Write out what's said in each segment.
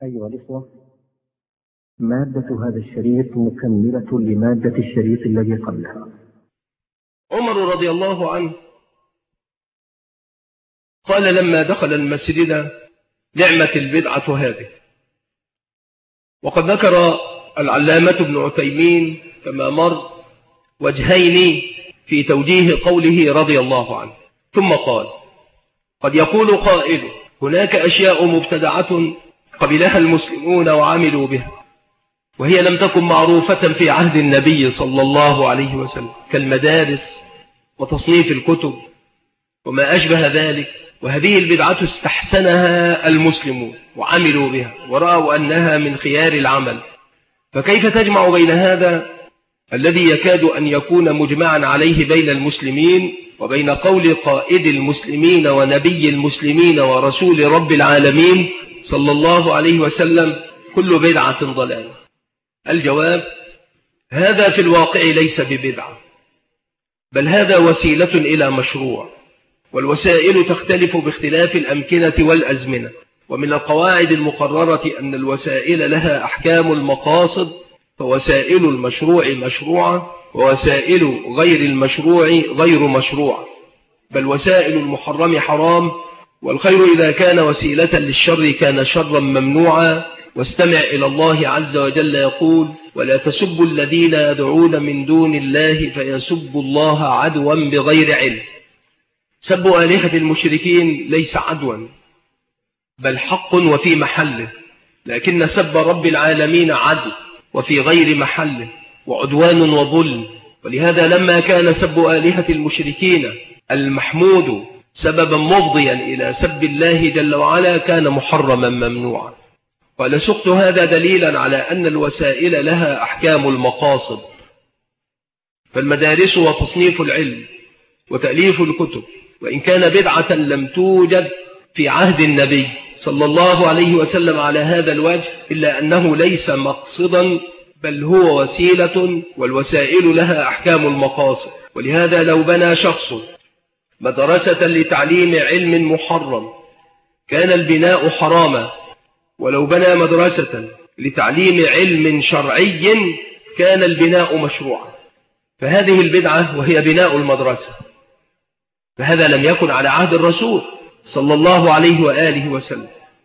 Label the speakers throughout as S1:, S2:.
S1: أيها الإخوة، مادة هذا الشريط مكملة لمادة الشريط الذي قبله.
S2: عمر رضي الله عنه قال لما دخل المسجد: نعمة البدعة هذه. وقد ذكر العلامة ابن عثيمين كما مر وجهين في توجيه قوله رضي الله عنه، ثم قال: قد يقول قائل: هناك أشياء مبتدعة قبلها المسلمون وعملوا بها، وهي لم تكن معروفة في عهد النبي صلى الله عليه وسلم، كالمدارس وتصنيف الكتب وما أشبه ذلك، وهذه البدعة استحسنها المسلمون وعملوا بها ورأوا أنها من خيار العمل. فكيف تجمع بين هذا الذي يكاد أن يكون مجمعا عليه بين المسلمين وبين قول قائد المسلمين ونبي المسلمين ورسول رب العالمين صلى الله عليه وسلم: كل بدعة ضلالة؟ الجواب: هذا في الواقع ليس ببدعة، بل هذا وسيلة إلى مشروع، والوسائل تختلف باختلاف الأمكنة والأزمنة. ومن القواعد المقررة أن الوسائل لها أحكام المقاصد، فوسائل المشروع مشروعة، ووسائل غير المشروع غير مشروعة، بل وسائل المحرم حرام، والخير إذا كان وسيلة للشر كان شرا ممنوعا. واستمع إلى الله عز وجل يقول: ولا تسبوا الذين يدعون من دون الله فيسبوا الله عدوا بغير علم. سب آلهة المشركين ليس عدوا، بل حق وفي محله، لكن سب رب العالمين عدو وفي غير محله وعدوان وظلم. ولهذا لما كان سب آلهة المشركين المحمود سببا مفضيا إلى سب الله جل وعلا كان محرما ممنوعا. قال: سقت هذا دليلا على أن الوسائل لها أحكام المقاصد. فالمدارس وتصنيف العلم وتأليف الكتب، وإن كان بدعة لم توجد في عهد النبي صلى الله عليه وسلم على هذا الوجه، إلا أنه ليس مقصدا، بل هو وسيلة، والوسائل لها أحكام المقاصد. ولهذا لو بنى شخص مدرسة لتعليم علم محرم كان البناء حراما، ولو بنى مدرسة لتعليم علم شرعي كان البناء مشروعا. فهذه البدعة وهي بناء المدرسة، فهذا لم يكن على عهد الرسول صلى الله عليه وآله وسلم،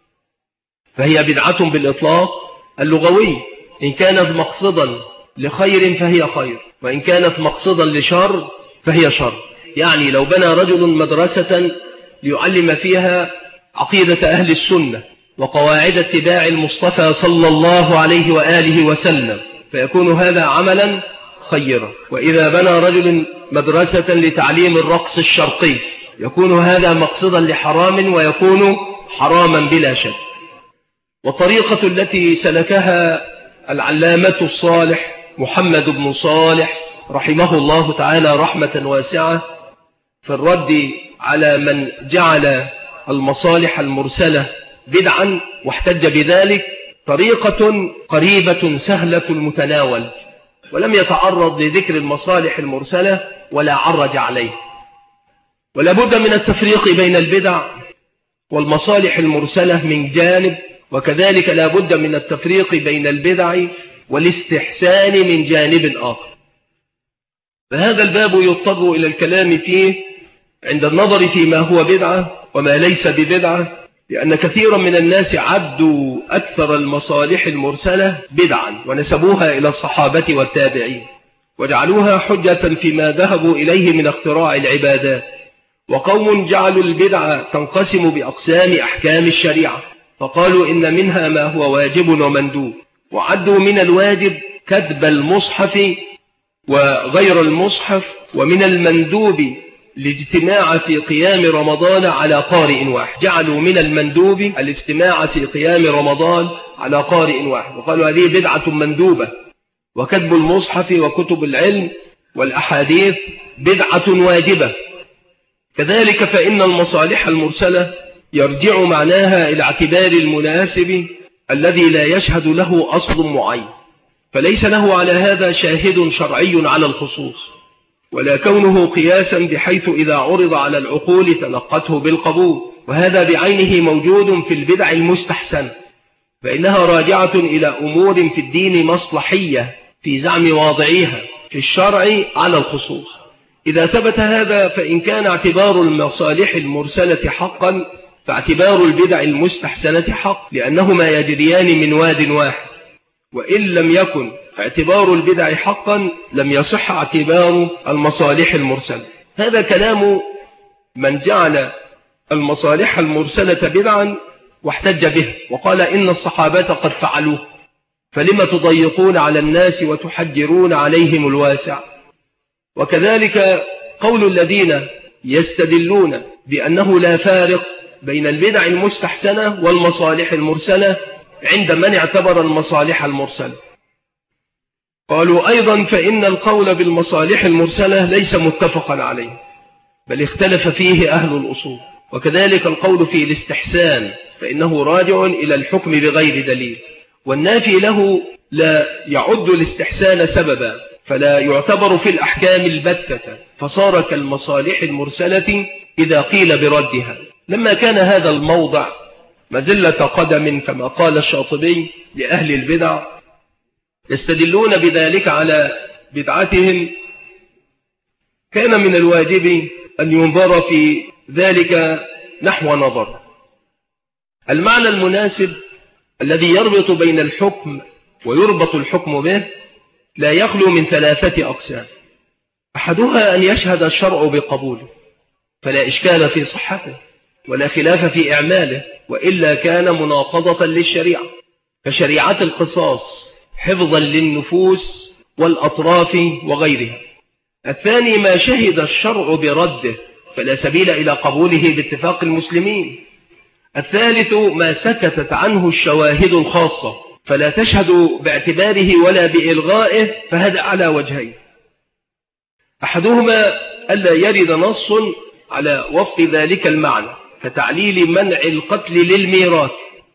S2: فهي بدعة بالإطلاق اللغوي. إن كانت مقصدا لخير فهي خير، وإن كانت مقصدا لشر فهي شر. يعني لو بنى رجل مدرسة ليعلم فيها عقيدة أهل السنة وقواعد اتباع المصطفى صلى الله عليه وآله وسلم فيكون هذا عملا خيرا. وإذا بنى رجل مدرسة لتعليم الرقص الشرقي يكون هذا مقصدا لحرام ويكون حراما بلا شك. والطريقة التي سلكها العلامة الصالح محمد بن صالح رحمه الله تعالى رحمة واسعة في الرد على من جعل المصالح المرسلة بدعا واحتج بذلك، طريقة قريبة سهلة المتناول، ولم يتعرض لذكر المصالح المرسلة ولا عرج عليه. ولا بد من التفريق بين البدع والمصالح المرسلة من جانب، وكذلك لا بد من التفريق بين البدع والاستحسان من جانب آخر. فهذا الباب يضطر إلى الكلام فيه عند النظر فيما هو بدعة وما ليس ببدعة، لأن كثيرا من الناس عدوا أكثر المصالح المرسلة بدعا ونسبوها إلى الصحابة والتابعين وجعلوها حجة فيما ذهبوا إليه من اختراع العبادات. وقوم جعلوا البدعة تنقسم بأقسام أحكام الشريعة، فقالوا إن منها ما هو واجب ومندوب، وعدوا من الواجب كتب المصحف وغير المصحف، ومن المندوب الاجتماع في قيام رمضان على قارئ واحد. جعلوا من المندوب الاجتماع في قيام رمضان على قارئ واحد، وقالوا هذه بدعة مندوبة. وكتب المصحف وكتب العلم والأحاديث بدعة واجبة. كذلك فإن المصالح المرسلة يرجع معناها إلى اعتبار المناسب الذي لا يشهد له أصل معين، فليس له على هذا شاهد شرعي على الخصوص، ولا كونه قياسا بحيث إذا عرض على العقول تلقته بالقبول. وهذا بعينه موجود في البدع المستحسنة، فإنها راجعة إلى أمور في الدين مصلحية في زعم واضعيها في الشرع على الخصوص. إذا ثبت هذا فإن كان اعتبار المصالح المرسلة حقا فاعتبار البدع المستحسنة حق، لأنهما يجريان من واد واحد. وإن لم يكن اعتبار البدع حقا لم يصح اعتبار المصالح المرسلة. هذا كلام من جعل المصالح المرسلة بدعا واحتج به وقال إن الصحابة قد فعلوه، فلما تضيقون على الناس وتحجرون عليهم الواسع. وكذلك قول الذين يستدلون بأنه لا فارق بين البدع المستحسنة والمصالح المرسلة عند من اعتبر المصالح المرسلة. قالوا أيضا فإن القول بالمصالح المرسلة ليس متفقا عليه، بل اختلف فيه أهل الأصول. وكذلك القول في الاستحسان فإنه راجع إلى الحكم بغير دليل، والنافي له لا يعد الاستحسان سببا، فلا يعتبر في الأحكام البتة، فصار كالمصالح المرسلة إذا قيل بردها. لما كان هذا الموضع مزلة قدم كما قال الشاطبي لأهل البدع يستدلون بذلك على بدعتهم، كان من الواجب أن ينظر في ذلك نحو نظر. المعنى المناسب الذي يربط بين الحكم ويربط الحكم به لا يخلو من 3 أقسام. أحدها أن يشهد الشرع بقبوله فلا إشكال في صحته ولا خلاف في إعماله، وإلا كان مناقضة للشريعة، كشريعة القصاص حفظا للنفوس والأطراف وغيرها. الثاني ما شهد الشرع برده فلا سبيل إلى قبوله باتفاق المسلمين. الثالث ما سكتت عنه الشواهد الخاصة فلا تشهد باعتباره ولا بإلغائه، فهذا على وجهين. أحدهما ألا يرد نص على وفق ذلك المعنى كتعليل منع القتل للميراث،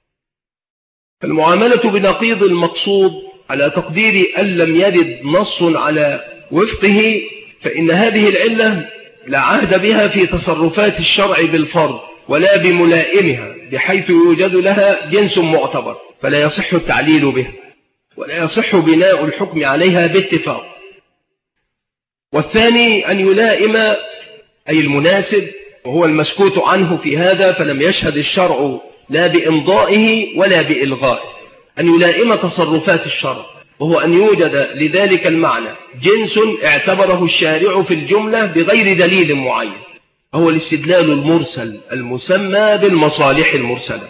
S2: فالمعاملة بنقيض المقصود على تقدير أن لم يرد نص على وفقه، فإن هذه العلة لا عهد بها في تصرفات الشرع بالفرض ولا بملائمها، بحيث يوجد لها جنس معتبر فلا يصح التعليل بها ولا يصح بناء الحكم عليها باتفاق. والثاني أن يلائم أي المناسب، وهو المسكوت عنه في هذا فلم يشهد الشرع لا بإمضائه ولا بإلغائه، أن يلائم تصرفات الشرع، وهو أن يوجد لذلك المعنى جنس اعتبره الشارع في الجملة بغير دليل معين، هو الاستدلال المرسل المسمى بالمصالح المرسلة.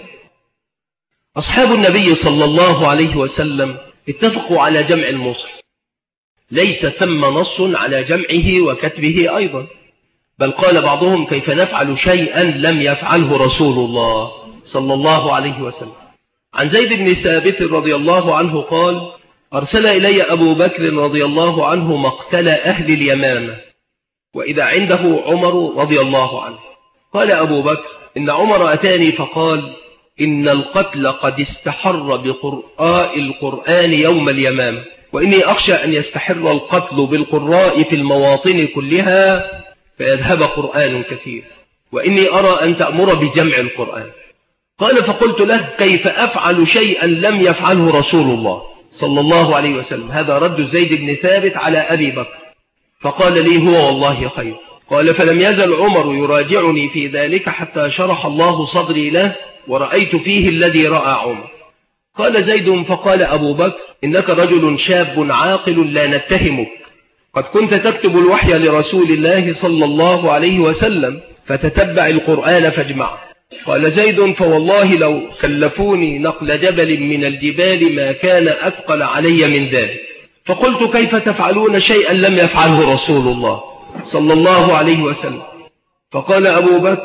S2: أصحاب النبي صلى الله عليه وسلم اتفقوا على جمع المصحف، ليس ثم نص على جمعه وكتبه أيضا، بل قال بعضهم كيف نفعل شيئا لم يفعله رسول الله صلى الله عليه وسلم. عن زيد بن ثابت رضي الله عنه قال أرسل إلي أبو بكر رضي الله عنه مقتل أهل اليمامة وإذا عنده عمر رضي الله عنه. قال أبو بكر إن عمر أتاني فقال إن القتل قد استحر بقراء القرآن يوم اليمامة، وإني أخشى أن يستحر القتل بالقراء في المواطن كلها فيذهب قرآن كثير، وإني أرى أن تأمر بجمع القرآن. قال فقلت له كيف أفعل شيئا لم يفعله رسول الله صلى الله عليه وسلم؟ هذا رد زيد بن ثابت على أبي بكر، فقال لي هو والله خير. قال فلم يزل عمر يراجعني في ذلك حتى شرح الله صدري له ورأيت فيه الذي رأى عمر. قال زيد فقال أبو بكر إنك رجل شاب عاقل لا نتهمك، قد كنت تكتب الوحي لرسول الله صلى الله عليه وسلم فتتبع القرآن فاجمعه. قال زيد فوالله لو كلفوني نقل جبل من الجبال ما كان أثقل علي من ذلك. فقلت كيف تفعلون شيئا لم يفعله رسول الله صلى الله عليه وسلم؟ فقال أبو بكر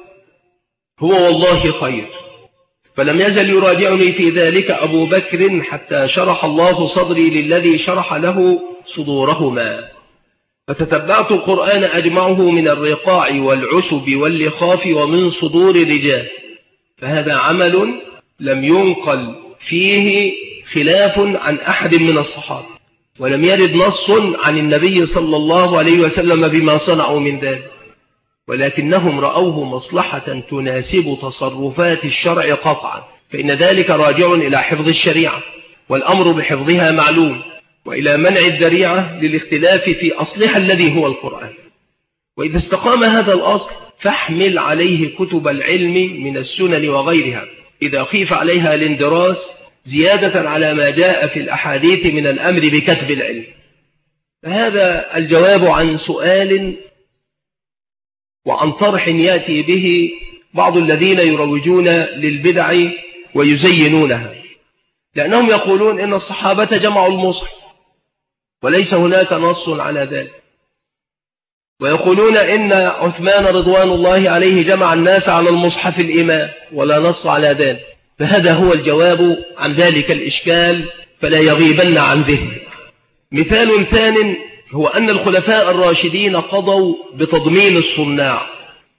S2: هو والله خير. فلم يزل يراجعني في ذلك أبو بكر حتى شرح الله صدري للذي شرح له صدورهما، فتتبعت القرآن أجمعه من الرقاع والعسب واللخاف ومن صدور الرجال، فهذا عمل لم ينقل فيه خلاف عن أحد من الصحابة، ولم يرد نص عن النبي صلى الله عليه وسلم بما صنعوا من ذلك، ولكنهم رأوه مصلحة تناسب تصرفات الشرع قطعا، فإن ذلك راجع إلى حفظ الشريعة، والأمر بحفظها معلوم، وإلى منع الذريعة للاختلاف في أصلها الذي هو القرآن. وإذا استقام هذا الأصل فاحمل عليه كتب العلم من السنن وغيرها إذا خيف عليها الاندراس زيادة على ما جاء في الأحاديث من الأمر بكتب العلم. فهذا الجواب عن سؤال وعن طرح يأتي به بعض الذين يروجون للبدع ويزينونها، لأنهم يقولون إن الصحابة جمعوا المصحف وليس هناك نص على ذلك، ويقولون إن عثمان رضوان الله عليه جمع الناس على المصحف الإمام ولا نص على ذلك. فهذا هو الجواب عن ذلك الإشكال، فلا يغيبن عن ذهنك. مثال ثان هو أن الخلفاء الراشدين قضوا بتضمين الصناع.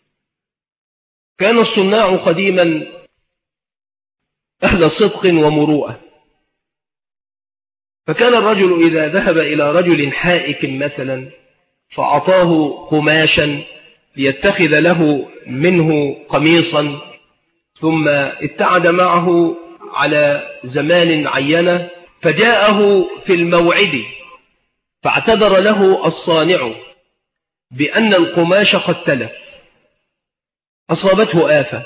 S2: كان الصناع قديما أهل صدق ومروءة، فكان الرجل إذا ذهب إلى رجل حائك مثلا فأعطاه قماشا ليتخذ له منه قميصا، ثم ابتعد معه على زمان عينة، فجاءه في الموعد فاعتذر له الصانع بأن القماش قد تلف، أصابته آفة،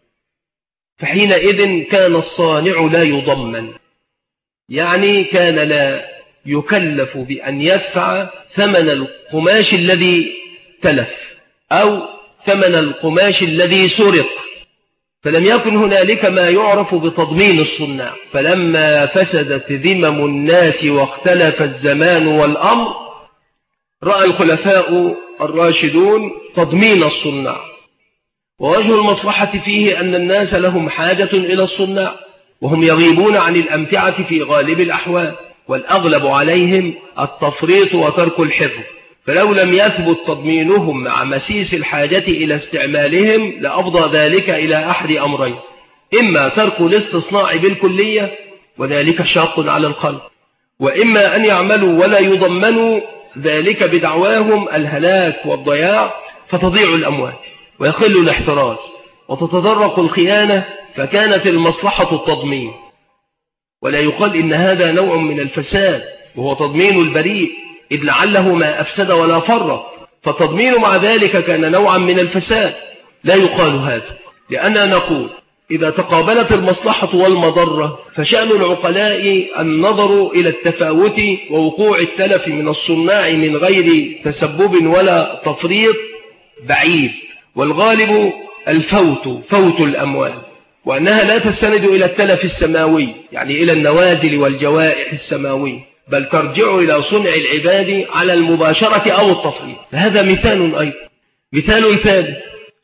S2: فحينئذ كان الصانع لا يضمن، يعني كان لا يكلف بأن يدفع ثمن القماش الذي تلف أو ثمن القماش الذي سرق، فلم يكن هنالك ما يعرف بتضمين الصناع. فلما فسدت ذمم الناس واختلف الزمان والأمر رأى الخلفاء الراشدون تضمين الصناع، ووجه المصلحة فيه أن الناس لهم حاجة إلى الصناع، وهم يغيبون عن الأمتعة في غالب الأحوال، والأغلب عليهم التفريط وترك الحفظ، فلو لم يثبت تضمينهم مع مسيس الحاجة إلى استعمالهم لأفضى ذلك إلى أحد أمرين: إما ترك الاستصناع بالكلية وذلك شاق على الخلق، وإما أن يعملوا ولا يضمنوا ذلك بدعواهم الهلاك والضياع، فتضيع الأموال ويقل الاحتراز وتتدرق الخيانة، فكانت المصلحة التضمين. ولا يقال إن هذا نوع من الفساد وهو تضمين البريء، إذ لعله ما أفسد ولا فرط، فالتضمين مع ذلك كان نوعا من الفساد. لا يقال هذا، لأننا نقول إذا تقابلت المصلحة والمضرة فشأن العقلاء النظر إلى التفاوت ووقوع التلف من الصناع من غير تسبب ولا تفريط بعيد، والغالب فوت الأموال، وأنها لا تستند إلى التلف السماوي يعني إلى النوازل والجوائح السماوية، بل ترجع إلى صنع العباد على المباشرة أو التفريط. فهذا مثال أيضا. مثال ثالث: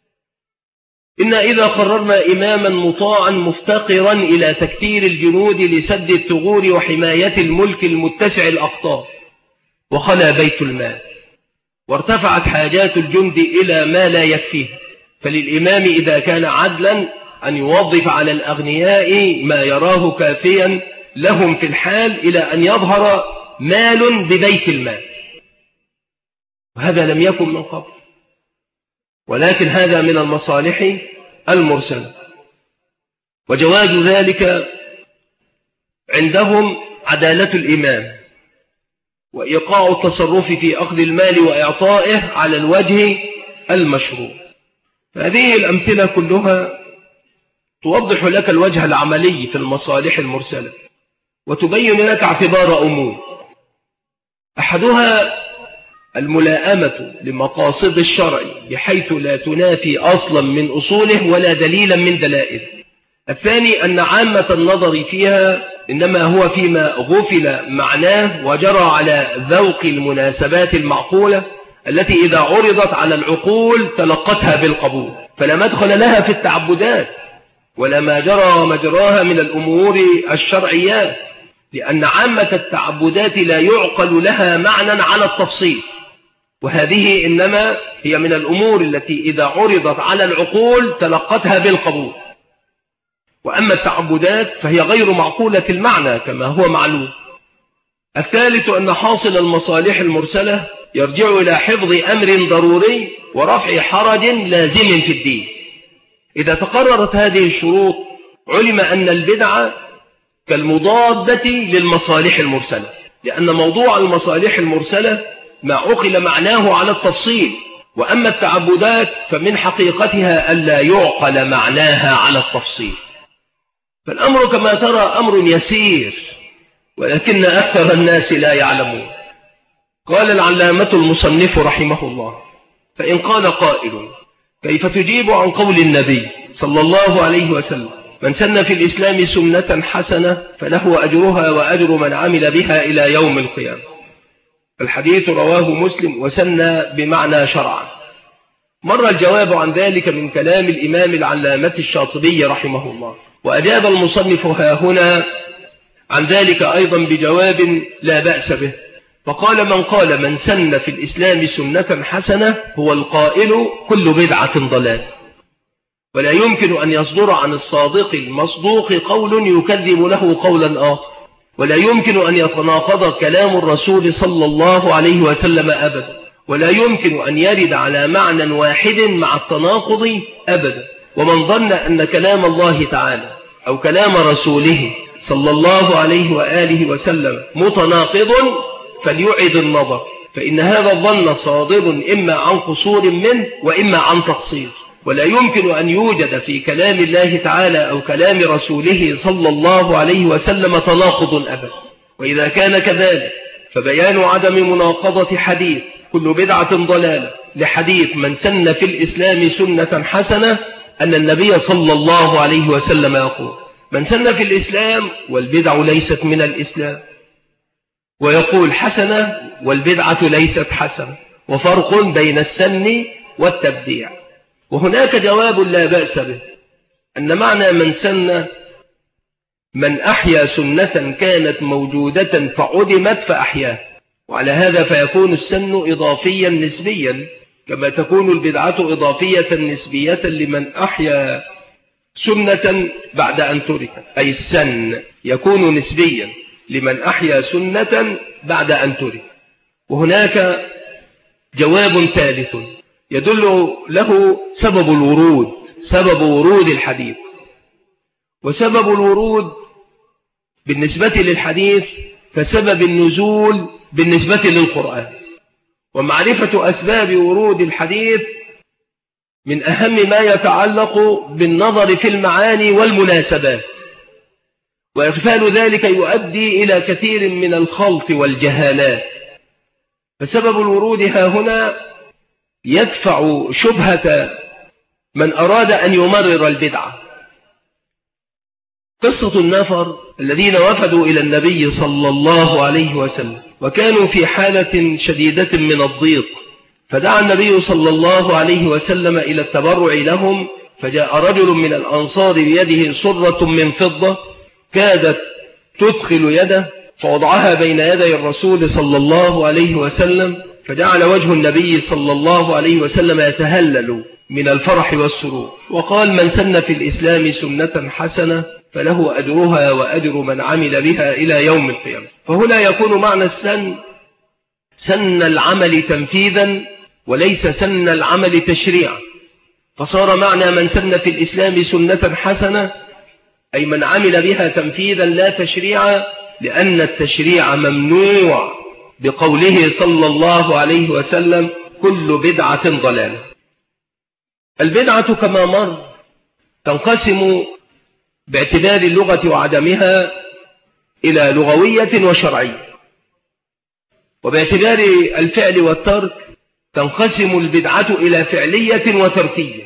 S2: إن إذا قررنا إماما مطاعا مفتقرا إلى تكثير الجنود لسد الثغور وحماية الملك المتسع الأقطار، وخلا بيت المال وارتفعت حاجات الجند إلى ما لا يكفيه، فللإمام إذا كان عدلا أن يوظف على الأغنياء ما يراه كافيا لهم في الحال إلى أن يظهر مال ببيت المال، وهذا لم يكن من قبل، ولكن هذا من المصالح المرسلة. وجواز ذلك عندهم عدالة الإمام وإيقاع التصرف في أخذ المال وإعطائه على الوجه المشروع. فهذه الأمثلة كلها توضح لك الوجه العملي في المصالح المرسلة، وتبين لك اعتبار أمور: أحدها الملائمة لمقاصد الشرع بحيث لا تنافي أصلا من أصوله ولا دليلا من دلائله. الثاني أن عامة النظر فيها إنما هو فيما غفل معناه وجرى على ذوق المناسبات المعقولة التي إذا عرضت على العقول تلقتها بالقبول، فلا مدخل لها في التعبدات ولا ما جرى مجراها من الأمور الشرعيات، لأن عامة التعبدات لا يعقل لها معنى على التفصيل، وهذه إنما هي من الأمور التي إذا عرضت على العقول تلقتها بالقبول. وأما التعبدات فهي غير معقولة المعنى كما هو معلوم. الثالث أن حاصل المصالح المرسلة يرجع إلى حفظ أمر ضروري ورفع حرج لازم في الدين. إذا تقررت هذه الشروط علم أن البدعة كالمضادة للمصالح المرسلة، لأن موضوع المصالح المرسلة ما عقل معناه على التفصيل، وأما التعبدات فمن حقيقتها ألا يعقل معناها على التفصيل. فالأمر كما ترى أمر يسير، ولكن أكثر الناس لا يعلمون. قال العلامة المصنف رحمه الله: فإن قال قائل: كيف تجيب عن قول النبي صلى الله عليه وسلم: من سن في الإسلام سنة حسنة فله أجرها وأجر من عمل بها إلى يوم القيامة؟ الحديث رواه مسلم وسن بمعنى شرعا. مر الجواب عن ذلك من كلام الإمام العلامة الشاطبي رحمه الله، وأجاب المصنف هنا عن ذلك أيضا بجواب لا بأس به، فقال: من قال من سن في الإسلام سنة حسنة هو القائل كل بدعة ضلال، ولا يمكن أن يصدر عن الصادق المصدوق قول يكذب له قولا آخر، ولا يمكن أن يتناقض كلام الرسول صلى الله عليه وسلم أبدا، ولا يمكن أن يرد على معنى واحد مع التناقض أبدا. ومن ظن أن كلام الله تعالى أو كلام رسوله صلى الله عليه وآله وسلم متناقض فليعد النظر، فإن هذا الظن صادر إما عن قصور منه وإما عن تقصير، ولا يمكن أن يوجد في كلام الله تعالى أو كلام رسوله صلى الله عليه وسلم تناقض أبدا. وإذا كان كذلك فبيان عدم مناقضة حديث كل بدعة ضلالة لحديث من سن في الإسلام سنة حسنة أن النبي صلى الله عليه وسلم يقول: من سن في الإسلام والبدع ليست من الإسلام، ويقول حسنة والبدعة ليست حسنة، وفرق بين السن والتبديع. وهناك جواب لا بأس به، أن معنى من سن من أحيا سنة كانت موجودة فعدمت فأحياها، وعلى هذا فيكون السن إضافيا نسبيا، كما تكون البدعة إضافية نسبية لمن أحيا سنة بعد أن تركت، أي السن يكون نسبيا لمن أحيا سنة بعد أن ترك. وهناك جواب ثالث يدل له سبب ورود الحديث. وسبب الورود بالنسبة للحديث كسبب النزول بالنسبة للقرآن، ومعرفة أسباب ورود الحديث من أهم ما يتعلق بالنظر في المعاني والمناسبات، وإغفال ذلك يؤدي إلى كثير من الخلط والجهالات. فسبب الورود ها هنا يدفع شبهة من أراد أن يمرر البدعة. قصة النفر الذين وفدوا إلى النبي صلى الله عليه وسلم وكانوا في حالة شديدة من الضيق، فدعا النبي صلى الله عليه وسلم إلى التبرع لهم، فجاء رجل من الأنصار بيده صرة من فضة كادت تثخل يده، فوضعها بين يدي الرسول صلى الله عليه وسلم، فجعل وجه النبي صلى الله عليه وسلم يتهلل من الفرح والسرور، وقال: من سن في الإسلام سنة حسنة فله أجرها وأجر من عمل بها إلى يوم القيامة. فهنا يكون معنى السن سن العمل تنفيذا وليس سن العمل تشريعا، فصار معنى من سن في الإسلام سنة حسنة أي من عمل بها تنفيذا لا تشريعا، لأن التشريع ممنوع بقوله صلى الله عليه وسلم: كل بدعة ضلالة. البدعة كما مر تنقسم باعتبار اللغة وعدمها إلى لغوية وشرعية، وباعتبار الفعل والترك تنقسم البدعة إلى فعلية وتركية.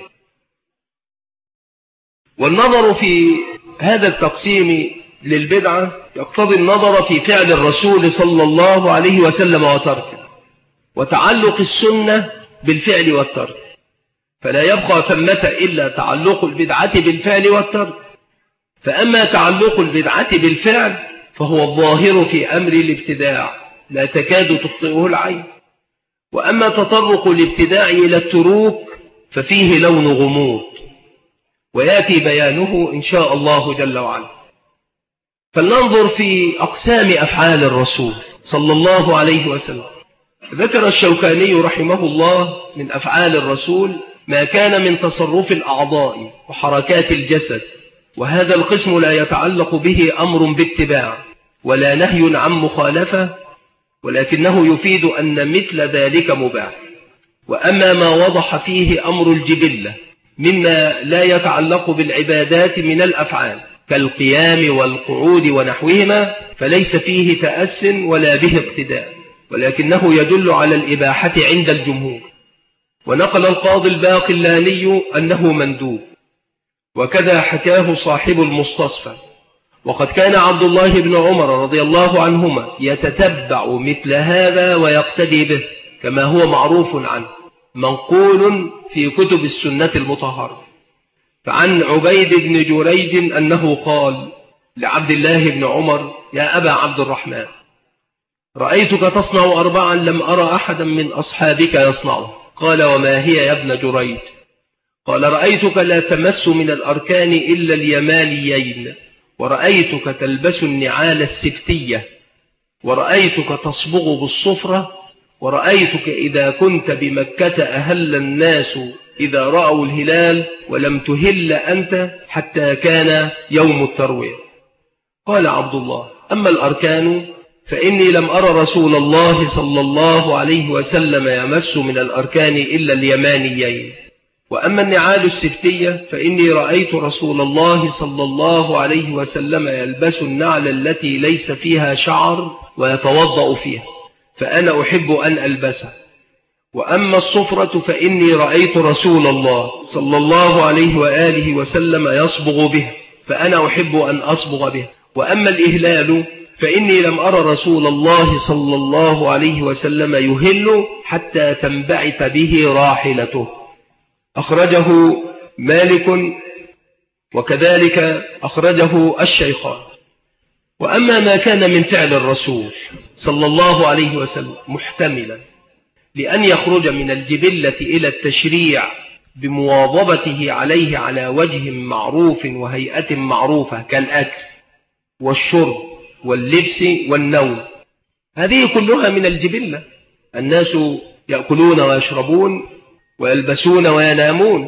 S2: والنظر في هذا التقسيم للبدعة يقتضي النظر في فعل الرسول صلى الله عليه وسلم وتركه، وتعلق السنة بالفعل والترك، فلا يبقى ثمة إلا تعلق البدعة بالفعل والترك. فأما تعلق البدعة بالفعل فهو الظاهر في أمر الابتداع لا تكاد تخطئه العين، وأما تطرق الابتداع إلى التروك ففيه لون غموض، ويأتي بيانه إن شاء الله جل وعلا. فلننظر في أقسام أفعال الرسول صلى الله عليه وسلم. ذكر الشوكاني رحمه الله من أفعال الرسول ما كان من تصرف الأعضاء وحركات الجسد وهذا القسم لا يتعلق به أمر باتباع ولا نهي عن مخالفة، ولكنه يفيد أن مثل ذلك مباح. وأما ما وضح فيه أمر الجبلة مما لا يتعلق بالعبادات من الأفعال كالقيام والقعود ونحوهما فليس فيه تأس ولا به اقتداء، ولكنه يدل على الإباحة عند الجمهور. ونقل القاضي الباقلاني أنه مندوب، وكذا حكاه صاحب المستصفى. وقد كان عبد الله بن عمر رضي الله عنهما يتتبع مثل هذا ويقتدي به كما هو معروف عنه، منقول في كتب السنة المطهرة. فعن عبيد بن جريج أنه قال لعبد الله بن عمر: يا أبا عبد الرحمن، رأيتك تصنع 4 لم أرى أحدا من أصحابك يصنعه. قال: وما هي يا ابن جريج؟ قال: رأيتك لا تمس من الأركان إلا اليمانيين، ورأيتك تلبس النعال السبتية، ورأيتك تصبغ بالصفرة، ورأيتك إذا كنت بمكة أهل الناس إذا رأوا الهلال ولم تهل أنت حتى كان يوم التروية. قال عبد الله: أما الأركان فإني لم أرى رسول الله صلى الله عليه وسلم يمس من الأركان إلا اليمانيين، وأما النعال السبتية فإني رأيت رسول الله صلى الله عليه وسلم يلبس النعل التي ليس فيها شعر ويتوضأ فيها، فأنا أحب أن ألبسها. وأما الصفرة فإني رأيت رسول الله صلى الله عليه وآله وسلم يصبغ بها، فأنا أحب أن أصبغ بها. وأما الإهلال فإني لم أرى رسول الله صلى الله عليه وسلم يهل حتى تنبعث به راحلته. أخرجه مالك وكذلك أخرجه الشيخان. وأما ما كان من فعل الرسول صلى الله عليه وسلم محتملا لأن يخرج من الجبلة إلى التشريع بمواظبته عليه على وجه معروف وهيئة معروفة كالأكل والشرب واللبس والنوم، هذه كلها من الجبلة. الناس يأكلون ويشربون ويلبسون وينامون،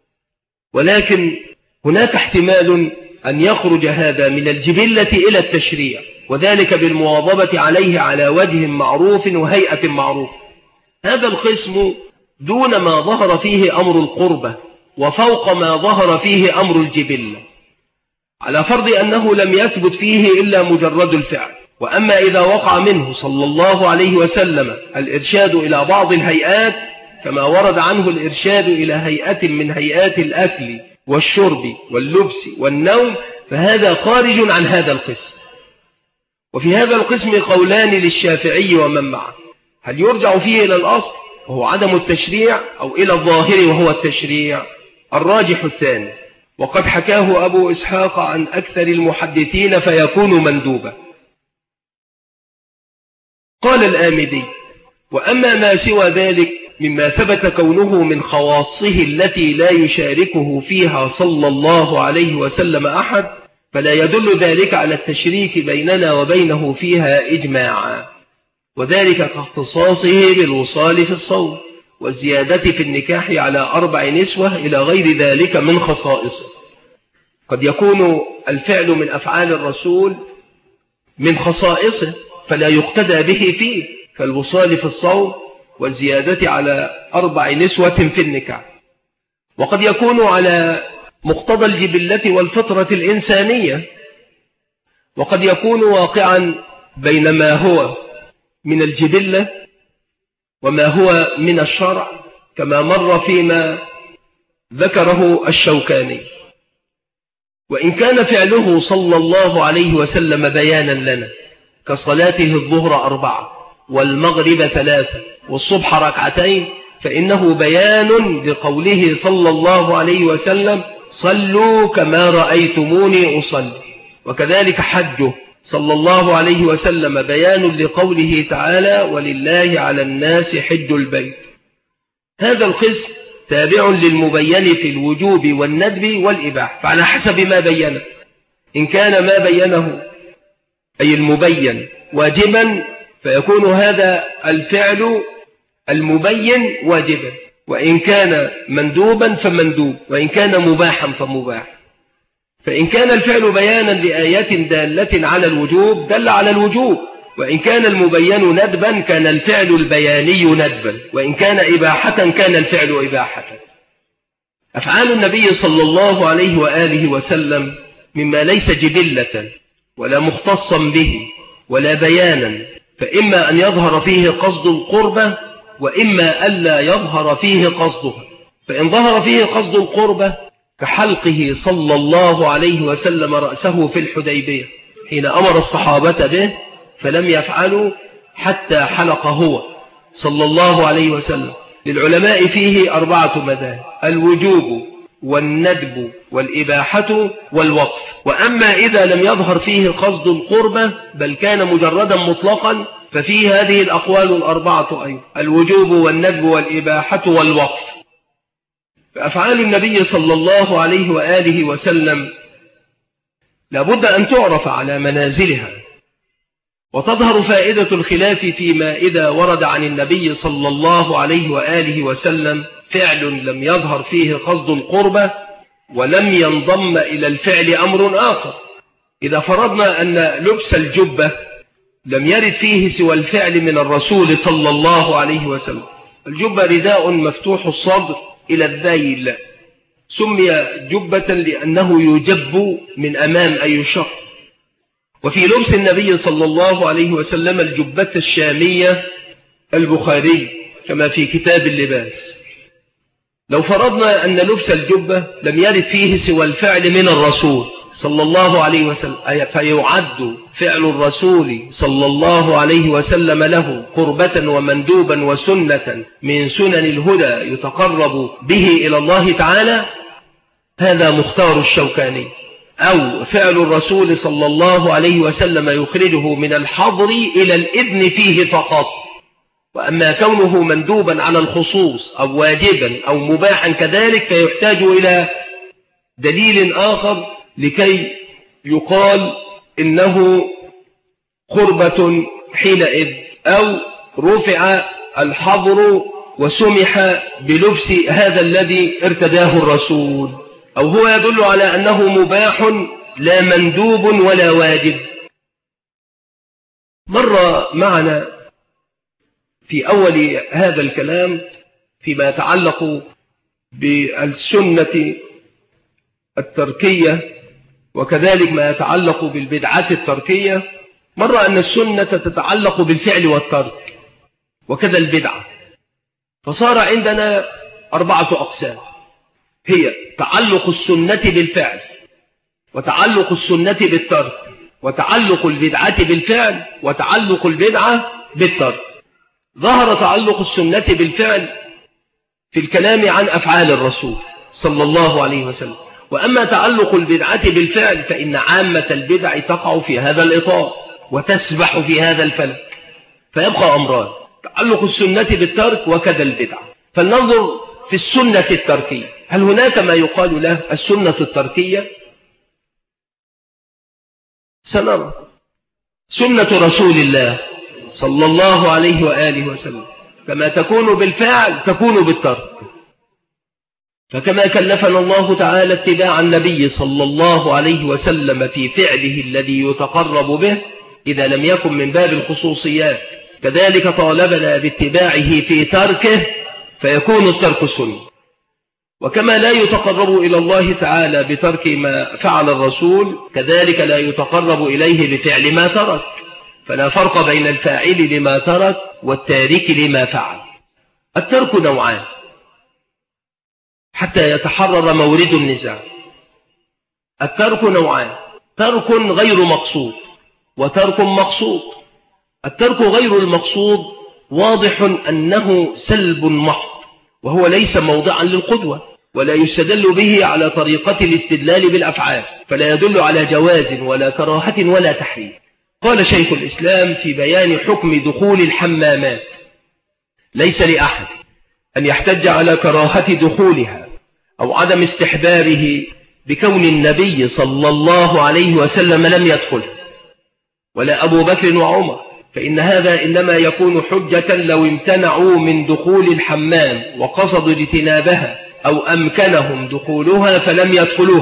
S2: ولكن هناك احتمال أن يخرج هذا من الجبلة إلى التشريع، وذلك بالمواظبة عليه على وجه معروف وهيئة معروف. هذا القسم دون ما ظهر فيه أمر القربة وفوق ما ظهر فيه أمر الجبلة، على فرض أنه لم يثبت فيه إلا مجرد الفعل. وأما إذا وقع منه صلى الله عليه وسلم الإرشاد إلى بعض الهيئات كما ورد عنه الإرشاد إلى هيئة من هيئات الأكل والشرب واللبس والنوم، فهذا خارج عن هذا القسم. وفي هذا القسم قولان للشافعي ومن معه: هل يرجع فيه إلى الأصل وهو عدم التشريع، أو إلى الظاهر وهو التشريع؟ الراجح الثاني، وقد حكاه أبو إسحاق عن أكثر المحدثين فيكون مندوبا. قال الآمدي: وأما ما سوى ذلك مما ثبت كونه من خواصه التي لا يشاركه فيها صلى الله عليه وسلم أحد فلا يدل ذلك على التشريك بيننا وبينه فيها إجماعا، وذلك كاختصاصه بالوصال في الصوم والزيادة في النكاح على 4 نسوة إلى غير ذلك من خصائصه. قد يكون الفعل من أفعال الرسول من خصائصه فلا يقتدى به فيه، كالوصال في الصوم والزيادة على 4 نسوة في النكاح. وقد يكون على مقتضى الجبلة والفطرة الإنسانية، وقد يكون واقعا بين ما هو من الجبلة وما هو من الشرع كما مر فيما ذكره الشوكاني. وإن كان فعله صلى الله عليه وسلم بيانا لنا كصلاته الظهر 4 والمغرب 3 والصبح 2 فإنه بيان لقوله صلى الله عليه وسلم: صلوا كما رأيتموني أصلي. وكذلك حجه صلى الله عليه وسلم بيان لقوله تعالى: ولله على الناس حج البيت. هذا القسم تابع للمبين في الوجوب والندب والإباحة، فعلى حسب ما بينه. إن كان ما بينه أي المبين واجبا فيكون هذا الفعل المبين واجبا، وإن كان مندوبا فمندوب، وإن كان مباحا فمباح. فإن كان الفعل بيانا لآيات دالة على الوجوب دل على الوجوب، وإن كان المبين ندبا كان الفعل البياني ندبا، وإن كان إباحة كان الفعل إباحة. أفعال النبي صلى الله عليه وآله وسلم مما ليس جبلة ولا مختصا به ولا بيانا، فإما أن يظهر فيه قصد القربة وإما ألا يظهر فيه قصدها. فإن ظهر فيه قصد القربة كحلقه صلى الله عليه وسلم رأسه في الحديبية حين أمر الصحابة به فلم يفعلوا حتى حلق هو صلى الله عليه وسلم. للعلماء فيه 4 مذاهب: الوجوب والندب والإباحة والوقف. وأما إذا لم يظهر فيه قصد القربة بل كان مجردا مطلقا ففيه هذه الأقوال 4 أيضا: الوجوب والندب والإباحة والوقف. فأفعال النبي صلى الله عليه وآله وسلم لابد أن تعرف على منازلها، وتظهر فائدة الخلاف فيما إذا ورد عن النبي صلى الله عليه وآله وسلم فعل لم يظهر فيه قصد القربة ولم ينضم إلى الفعل أمر آخر. إذا فرضنا أن لبس الجبة لم يرد فيه سوى الفعل من الرسول صلى الله عليه وسلم. الجبة رداء مفتوح الصدر إلى الذيل، سمي جبة لأنه يجب من أمام أي شخص. وفي لبس النبي صلى الله عليه وسلم الجبة الشامية البخاري كما في كتاب اللباس. لو فرضنا أن لبس الجبة لم يرد فيه سوى الفعل من الرسول صلى الله عليه وسلم فيعد فعل الرسول صلى الله عليه وسلم له قربة ومندوبا وسنة من سنن الهدى يتقرب به إلى الله تعالى. هذا مختار الشوكاني. أو فعل الرسول صلى الله عليه وسلم يخرجه من الحظر إلى الإذن فيه فقط. وأما كونه مندوبا على الخصوص أو واجبا أو مباحا كذلك فيحتاج إلى دليل آخر لكي يقال إنه قربة حينئذ، أو رفع الحظر وسمح بلبس هذا الذي ارتداه الرسول، أو هو يدل على أنه مباح لا مندوب ولا واجب. مر معنا في أول هذا الكلام فيما يتعلق بالسنة التركية وكذلك ما يتعلق بالبدعات التركية، مر أن السنة تتعلق بالفعل والترك وكذا البدعة. فصار عندنا 4 أقسام: هي تعلق السنة بالفعل، وتعلق السنة بالترك، وتعلق البدعة بالفعل، وتعلق البدعة بالترك. ظهر تعلق السنة بالفعل في الكلام عن أفعال الرسول صلى الله عليه وسلم. وأما تعلق البدعة بالفعل فإن عامة البدع تقع في هذا الإطار وتسبح في هذا الفلك، فيبقى أمران: تعلق السنة بالترك وكذا البدع. فلننظر في السنة التركية، هل هناك ما يقال له السنة التركية؟ سنرى. سنة رسول الله صلى الله عليه وآله وسلم كما تكون بالفعل تكون بالترك. فكما كلفنا الله تعالى اتباع النبي صلى الله عليه وسلم في فعله الذي يتقرب به إذا لم يكن من باب الخصوصيات، كذلك طالبنا باتباعه في تركه فيكون الترك سنة. وكما لا يتقرب إلى الله تعالى بترك ما فعل الرسول كذلك لا يتقرب إليه بفعل ما ترك، فلا فرق بين الفاعل لما ترك والتارك لما فعل. الترك نوعان حتى يتحرر مورد النزاع. الترك نوعان: ترك غير مقصود وترك مقصود. الترك غير المقصود واضح أنه سلب محض، وهو ليس موضعا للقدوة ولا يستدل به على طريقة الاستدلال بالأفعال، فلا يدل على جواز ولا كراهة ولا تحريم. قال شيخ الإسلام في بيان حكم دخول الحمامات: ليس لأحد أن يحتج على كراهة دخولها أو عدم استحبابه بكون النبي صلى الله عليه وسلم لم يدخل، ولا أبو بكر وعمر، فإن هذا إنما يكون حجة لو امتنعوا من دخول الحمام وقصدوا اجتنابها أو أمكنهم دخولها فلم يدخلوه،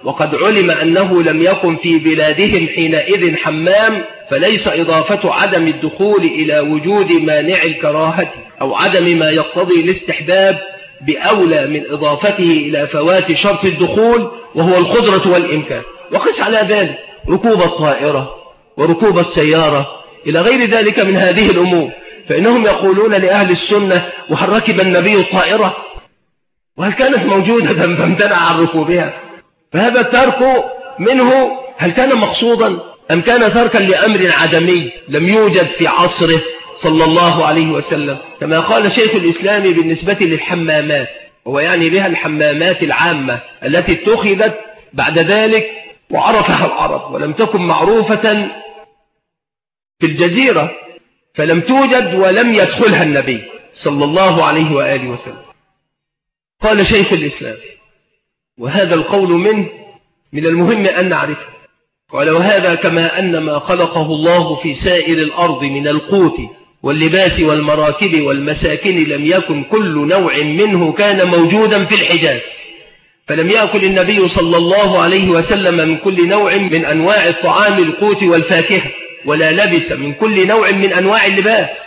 S2: وقد علم أنه لم يكن في بلادهم حينئذ حمام، فليس إضافة عدم الدخول إلى وجود مانع الكراهة أو عدم ما يقتضي الاستحباب بأولى من إضافته إلى فوات شرط الدخول وهو القدرة والإمكان. وقس على ذلك ركوب الطائرة وركوب السيارة إلى غير ذلك من هذه الأمور، فإنهم يقولون لأهل السنة: وهل ركب النبي الطائرة؟ وهل كانت موجودة فامتنع عن ركوبها؟ فهذا الترك منه هل كان مقصودا أم كان تركا لأمر عدمي لم يوجد في عصره صلى الله عليه وسلم؟ كما قال شيخ الإسلام بالنسبة للحمامات، هو يعني بها الحمامات العامة التي اتخذت بعد ذلك وعرفها العرب ولم تكن معروفة في الجزيرة، فلم توجد ولم يدخلها النبي صلى الله عليه وآله وسلم. قال شيخ الإسلام، وهذا القول منه من المهم أن نعرفه، قال: وهذا كما أن ما خلقه الله في سائر الأرض من القوت واللباس والمراكب والمساكن لم يكن كل نوع منه كان موجودا في الحجاز، فلم يأكل النبي صلى الله عليه وسلم من كل نوع من أنواع الطعام القوت والفاكهة، ولا لبس من كل نوع من أنواع اللباس.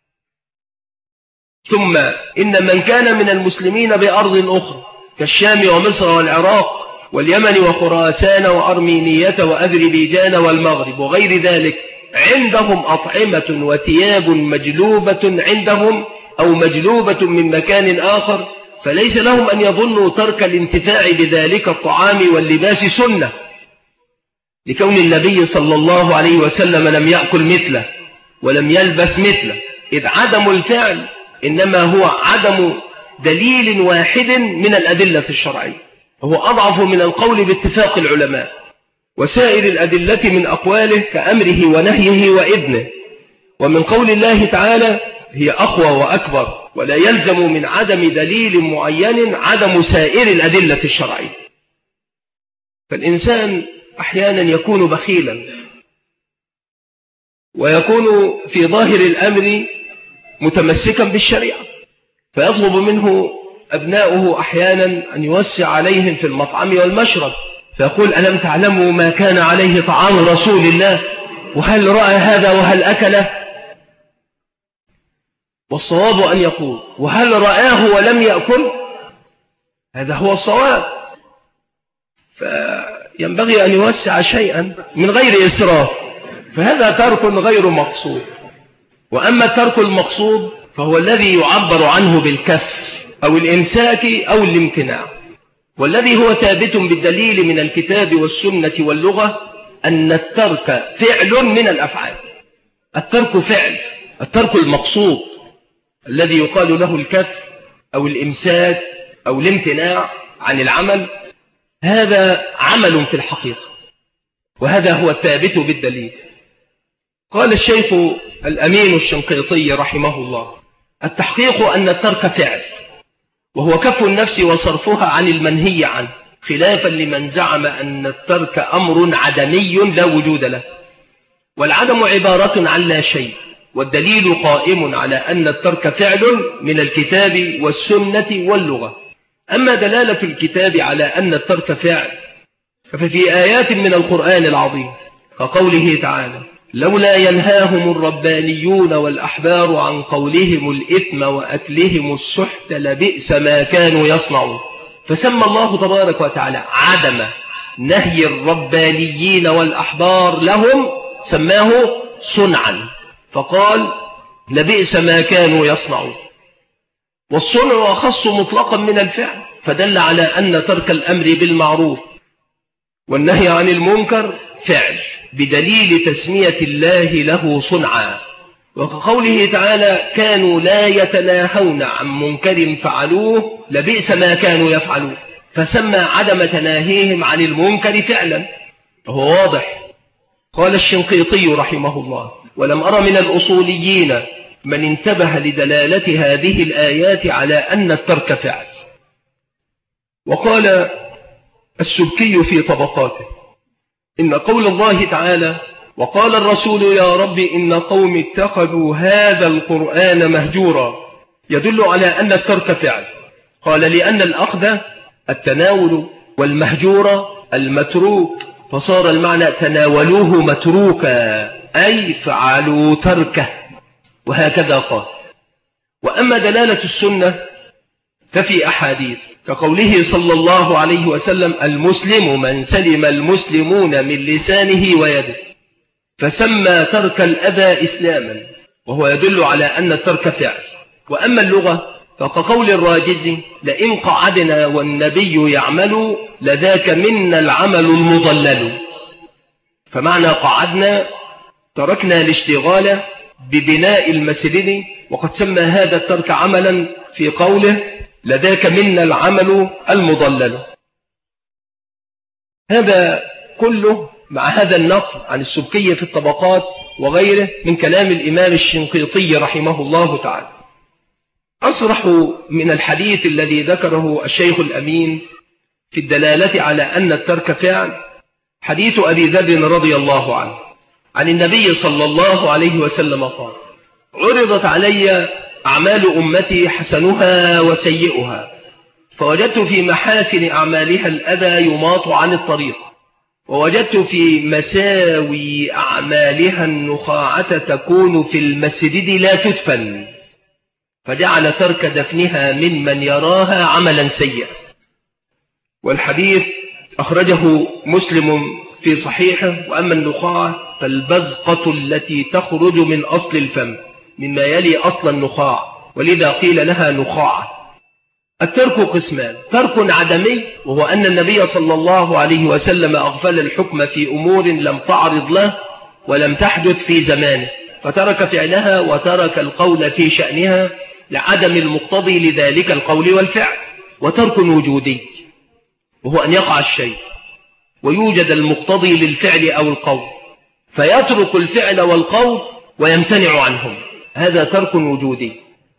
S2: ثم إن من كان من المسلمين بأرض أخرى كالشام ومصر والعراق واليمن وخراسان وأرمينية وأذربيجان والمغرب وغير ذلك عندهم أطعمة وثياب مجلوبة عندهم أو مجلوبة من مكان آخر، فليس لهم أن يظنوا ترك الانتفاع بذلك الطعام واللباس سنة، لكون النبي صلى الله عليه وسلم لم يأكل مثله ولم يلبس مثله، إذ عدم الفعل إنما هو عدم دليل واحد من الأدلة الشرعية، هو أضعف من القول باتفاق العلماء، وسائر الأدلة من أقواله كأمره ونهيه وإذنه، ومن قول الله تعالى هي أقوى وأكبر، ولا يلزم من عدم دليل معين عدم سائر الأدلة الشرعية. فالإنسان أحيانا يكون بخيلا ويكون في ظاهر الأمر متمسكا بالشريعة، فيطلب منه أبناؤه أحيانا أن يوسع عليهم في المطعم والمشرب، فيقول: ألم تعلموا ما كان عليه طعام رسول الله؟ وهل رأى هذا وهل أكله؟ والصواب أن يقول: وهل رآه ولم يأكل؟ هذا هو الصواب. فينبغي أن يوسع شيئا من غير إسراف، فهذا ترك غير مقصود. وأما الترك المقصود فهو الذي يعبر عنه بالكف أو الإمساك أو الامتناع، والذي هو ثابت بالدليل من الكتاب والسنة واللغة أن الترك فعل من الأفعال. الترك فعل، الترك المقصود الذي يقال له الكف أو الإمساك أو الامتناع عن العمل، هذا عمل في الحقيقة، وهذا هو الثابت بالدليل. قال الشيخ الأمين الشنقيطي رحمه الله: التحقيق أن الترك فعل، وهو كف النفس وصرفها عن المنهي عنه، خلافا لمن زعم أن الترك أمر عدمي لا وجود له، والعدم عبارة عن لا شيء، والدليل قائم على أن الترك فعل من الكتاب والسنة واللغة. أما دلالة الكتاب على أن الترك فعل ففي آيات من القرآن العظيم كقوله تعالى: لولا ينهاهم الربانيون والأحبار عن قولهم الإثم وأكلهم السحت لبئس ما كانوا يصنعون. فسمى الله تبارك وتعالى عدم نهي الربانيين والأحبار لهم سماه صنعا، فقال لبئس ما كانوا يصنعون. والصنع أخص مطلقا من الفعل، فدل على أن ترك الأمر بالمعروف والنهي عن المنكر فعل، بدليل تسمية الله له صنعا. وكقوله تعالى: كانوا لا يتناهون عن منكر فعلوه لبئس ما كانوا يفعلون، فسمى عدم تناهيهم عن المنكر فعلا، فهو واضح. قال الشنقيطي رحمه الله: ولم أر من الأصوليين من انتبه لدلالة هذه الآيات على أن الترك فعل. وقال السبكي في طبقاته: إن قول الله تعالى: وقال الرسول يا رب إن قوم اتخذوا هذا القرآن مهجورا، يدل على أن الترك فعل. قال: لأن الأخذ التناول والمهجور المتروك، فصار المعنى تناولوه متروكا أي فعلوا تركه، وهكذا قال. وأما دلالة السنة ففي أحاديث كقوله صلى الله عليه وسلم: المسلم من سلم المسلمون من لسانه ويده، فسمى ترك الأذى إسلاما، وهو يدل على أن الترك فعل. وأما اللغة فكقول الراجز: لئن قعدنا والنبي يعمل لذاك منا العمل المضلل. فمعنى قعدنا تركنا الاشتغال ببناء المسجد، وقد سمى هذا الترك عملا في قوله: لذاك منا العمل المضلل. هذا كله مع هذا النقل عن السبكي في الطبقات وغيره من كلام الإمام الشنقيطي رحمه الله تعالى. أصرح من الحديث الذي ذكره الشيخ الأمين في الدلالة على أن الترك فعل حديث أبي ذر رضي الله عنه عن النبي صلى الله عليه وسلم قال: عرضت علي أعمال أمتي حسنها وسيئها، فوجدت في محاسن أعمالها الأذى يماط عن الطريق، ووجدت في مساوي أعمالها النخاعة تكون في المسجد لا تدفن، فجعل ترك دفنها ممن يراها عملا سيئا. والحديث أخرجه مسلم في صحيحه. وأما النخاعة فالبزقة التي تخرج من أصل الفم مما يلي أصل النخاع، ولذا قيل لها نخاعة. الترك قسمان: ترك عدمي، وهو أن النبي صلى الله عليه وسلم أغفل الحكم في أمور لم تعرض له ولم تحدث في زمانه، فترك فعلها وترك القول في شأنها لعدم المقتضي لذلك القول والفعل. وترك وجودي، وهو أن يقع الشيء ويوجد المقتضي للفعل أو القول، فيترك الفعل والقول ويمتنع عنهم، هذا ترك وجودي.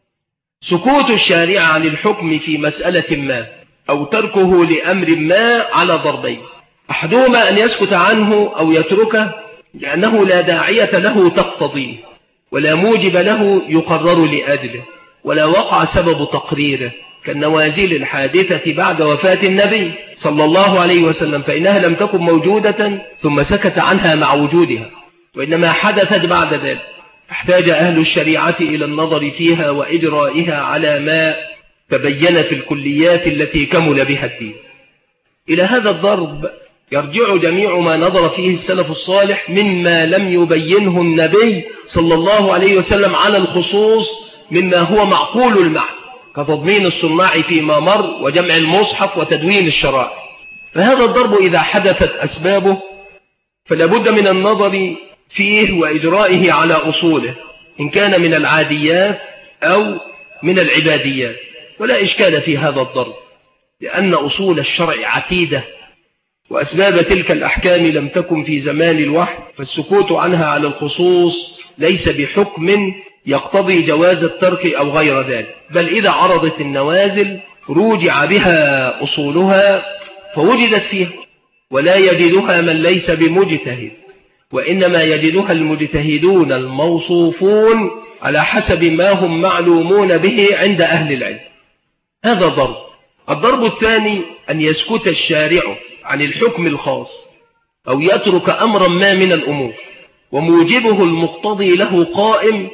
S2: سكوت الشارع عن الحكم في مسألة ما أو تركه لأمر ما على ضربين: أحدهما أن يسكت عنه أو يتركه لأنه لا داعية له تقتضيه، ولا موجب له يقرر لأجله، ولا وقع سبب تقريره، كالنوازل الحادثة بعد وفاة النبي صلى الله عليه وسلم، فإنها لم تكن موجودة ثم سكت عنها مع وجودها، وإنما حدثت بعد ذلك، احتاج أهل الشريعة إلى النظر فيها وإجرائها على ما تبين في الكليات التي كمل بها الدين. إلى هذا الضرب يرجع جميع ما نظر فيه السلف الصالح مما لم يبينه النبي صلى الله عليه وسلم على الخصوص مما هو معقول المعنى، كتضمين الصناع فيما مر وجمع المصحف وتدوين الشرائع. فهذا الضرب إذا حدثت أسبابه فلا بد من النظر فيه وإجرائه على أصوله، إن كان من العاديات أو من العباديات، ولا إشكال في هذا الضرب، لأن أصول الشرع عتيدة، وأسباب تلك الأحكام لم تكن في زمان الوحي، فالسكوت عنها على الخصوص ليس بحكم يقتضي جواز الترك أو غير ذلك، بل إذا عرضت النوازل روجع بها أصولها فوجدت فيها، ولا يجدها من ليس بمجتهد، وإنما يجدها المجتهدون الموصوفون على حسب ما هم معلومون به عند أهل العلم. هذا ضرب. الضرب الثاني أن يسكت الشارع عن الحكم الخاص أو يترك أمرا ما من الأمور وموجبه المقتضي له قائم،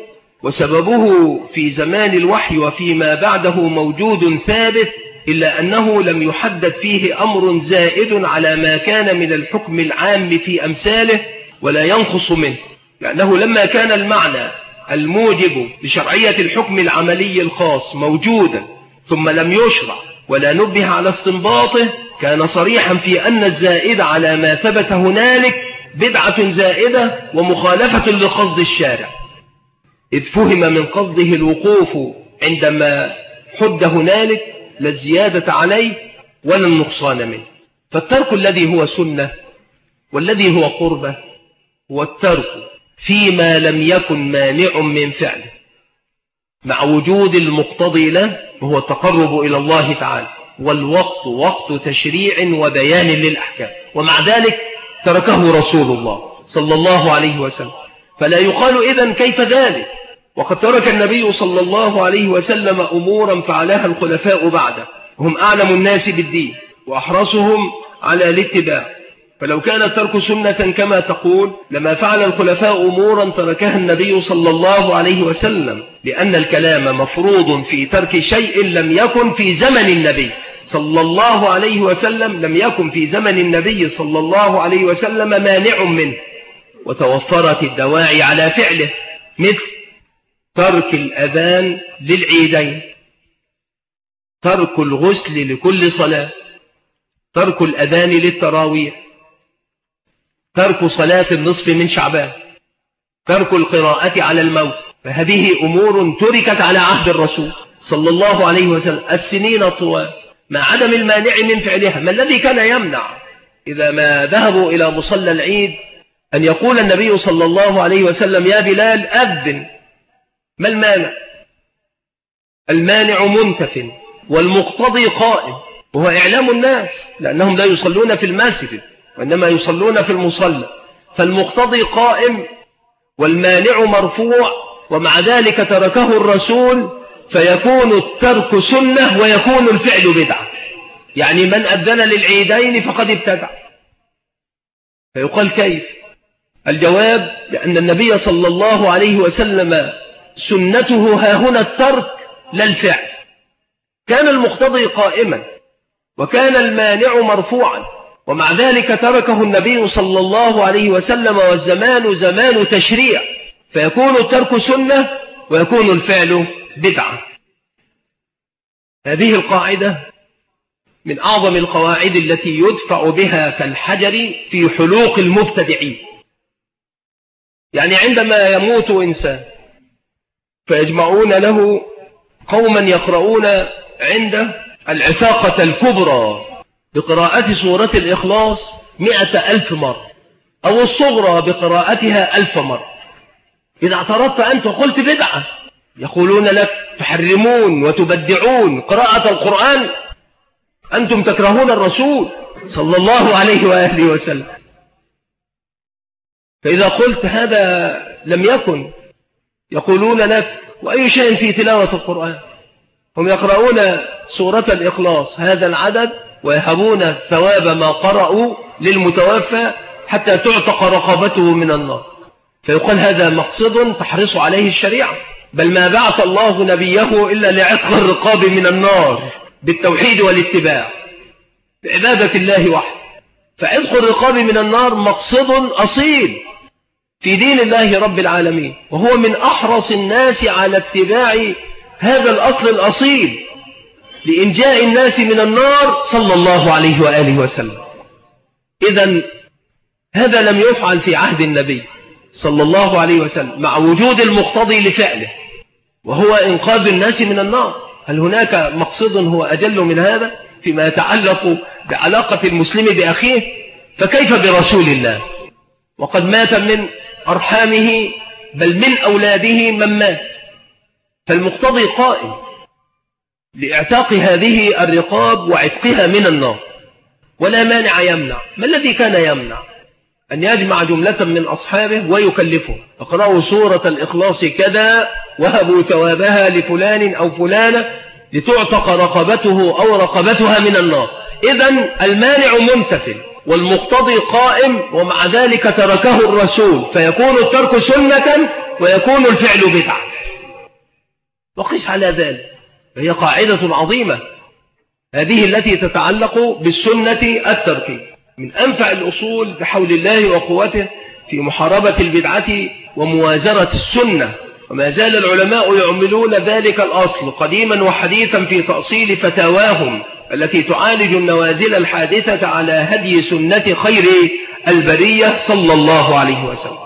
S2: وسببه في زمان الوحي وفيما بعده موجود ثابت، إلا أنه لم يحدد فيه أمر زائد على ما كان من الحكم العام في أمثاله ولا ينقص منه، لأنه لما كان المعنى الموجب لشرعية الحكم العملي الخاص موجودا ثم لم يشرع ولا نبه على استنباطه، كان صريحا في أن الزائد على ما ثبت هنالك بدعة زائدة ومخالفة لقصد الشارع، إذ فهم من قصده الوقوف عندما حد هنالك لا الزيادة عليه ولا النقصان منه. فالترك الذي هو سنة والذي هو قربة هو الترك فيما لم يكن مانع من فعله مع وجود المقتضي له، وهو التقرب إلى الله تعالى، والوقت وقت تشريع وبيان للأحكام، ومع ذلك تركه رسول الله صلى الله عليه وسلم. فلا يقال إذن كيف ذلك، وقد ترك النبي صلى الله عليه وسلم أمورا فعلها الخلفاء بعده، هم أعلم الناس بالدين وأحرصهم على الاتباع. فلو كان ترك سنة كما تقول لما فعل الخلفاء أمورا تركها النبي صلى الله عليه وسلم، لأن الكلام مفروض في ترك شيء لم يكن في زمن النبي صلى الله عليه وسلم، لم يكن في زمن النبي صلى الله عليه وسلم مانع منه، وتوفرت الدواعي على فعله، مثل ترك الأذان للعيدين، ترك الغسل لكل صلاة، ترك الأذان للتراويح، ترك صلاة النصف من شعبان، ترك القراءة على الموت. فهذه أمور تركت على عهد الرسول صلى الله عليه وسلم السنين الطوال مع عدم المانع من فعلها. ما الذي كان يمنع إذا ما ذهبوا إلى مصلى العيد أن يقول النبي صلى الله عليه وسلم يا بلال أذن؟ ما المانع؟ المانع منتف والمقتضي قائم، وهو إعلام الناس، لأنهم لا يصلون في المسجد وإنما يصلون في المصلى، فالمقتضي قائم والمانع مرفوع، ومع ذلك تركه الرسول، فيكون الترك سنة ويكون الفعل بدعة. يعني من أذن للعيدين فقد ابتدع. فيقال كيف؟ الجواب لأن النبي صلى الله عليه وسلم سنته هاهنا الترك لا الفعل. كان المقتضي قائما وكان المانع مرفوعا، ومع ذلك تركه النبي صلى الله عليه وسلم، والزمان زمان تشريع، فيكون الترك سنة ويكون الفعل بدعة. هذه القاعدة من أعظم القواعد التي يدفع بها كالحجر في حلوق المبتدعين. يعني عندما يموت إنسان فيجمعون له قوما يقرؤون عنده العتاقة الكبرى بقراءة سورة الإخلاص 100,000 مرة، أو الصغرى بقراءتها 1000 مرة. إذا اعترضت أنت وقلت بدعة، يقولون لك تحرمون وتبدعون قراءة القرآن، أنتم تكرهون الرسول صلى الله عليه وآله وسلم. فإذا قلت هذا لم يكن، يقولون لك وأي شيء في تلاوة القرآن؟ هم يقرؤون سورة الإخلاص هذا العدد ويهبون ثواب ما قرأوا للمتوفى حتى تعتق رقبته من النار. فيقال هذا مقصد تحرص عليه الشريعة، بل ما بعث الله نبيه إلا لعتق الرقاب من النار بالتوحيد والاتباع بعبادة الله وحده. فعتق الرقاب من النار مقصد أصيل في دين الله رب العالمين، وهو من أحرص الناس على اتباع هذا الأصل الأصيل لإنجاء الناس من النار صلى الله عليه وآله وسلم. إذن هذا لم يفعل في عهد النبي صلى الله عليه وسلم مع وجود المقتضي لفعله، وهو إنقاذ الناس من النار. هل هناك مقصد هو أجل من هذا فيما يتعلق بعلاقة المسلم بأخيه؟ فكيف برسول الله وقد مات من أرحامه بل من أولاده من مات؟ فالمقتضي قائم لإعتاق هذه الرقاب وعتقها من النار، ولا مانع يمنع. ما الذي كان يمنع؟ أن يجمع جملة من أصحابه ويكلفه اقرأوا سورة الإخلاص كذا وهبوا ثوابها لفلان أو فلانة لتعتق رقبته أو رقبتها من النار. إذن المانع منتفل والمقتضي قائم، ومع ذلك تركه الرسول، فيكون الترك سنة ويكون الفعل بدعة. وقس على ذلك، فهي قاعدة عظيمة هذه التي تتعلق بالسنة التركية، من أنفع الأصول بحول الله وقوته في محاربة البدعة وموازرة السنة. وما زال العلماء يعملون ذلك الأصل قديما وحديثا في تأصيل فتاواهم التي تعالج النوازل الحادثة على هدي سنة خير البرية صلى الله عليه وسلم.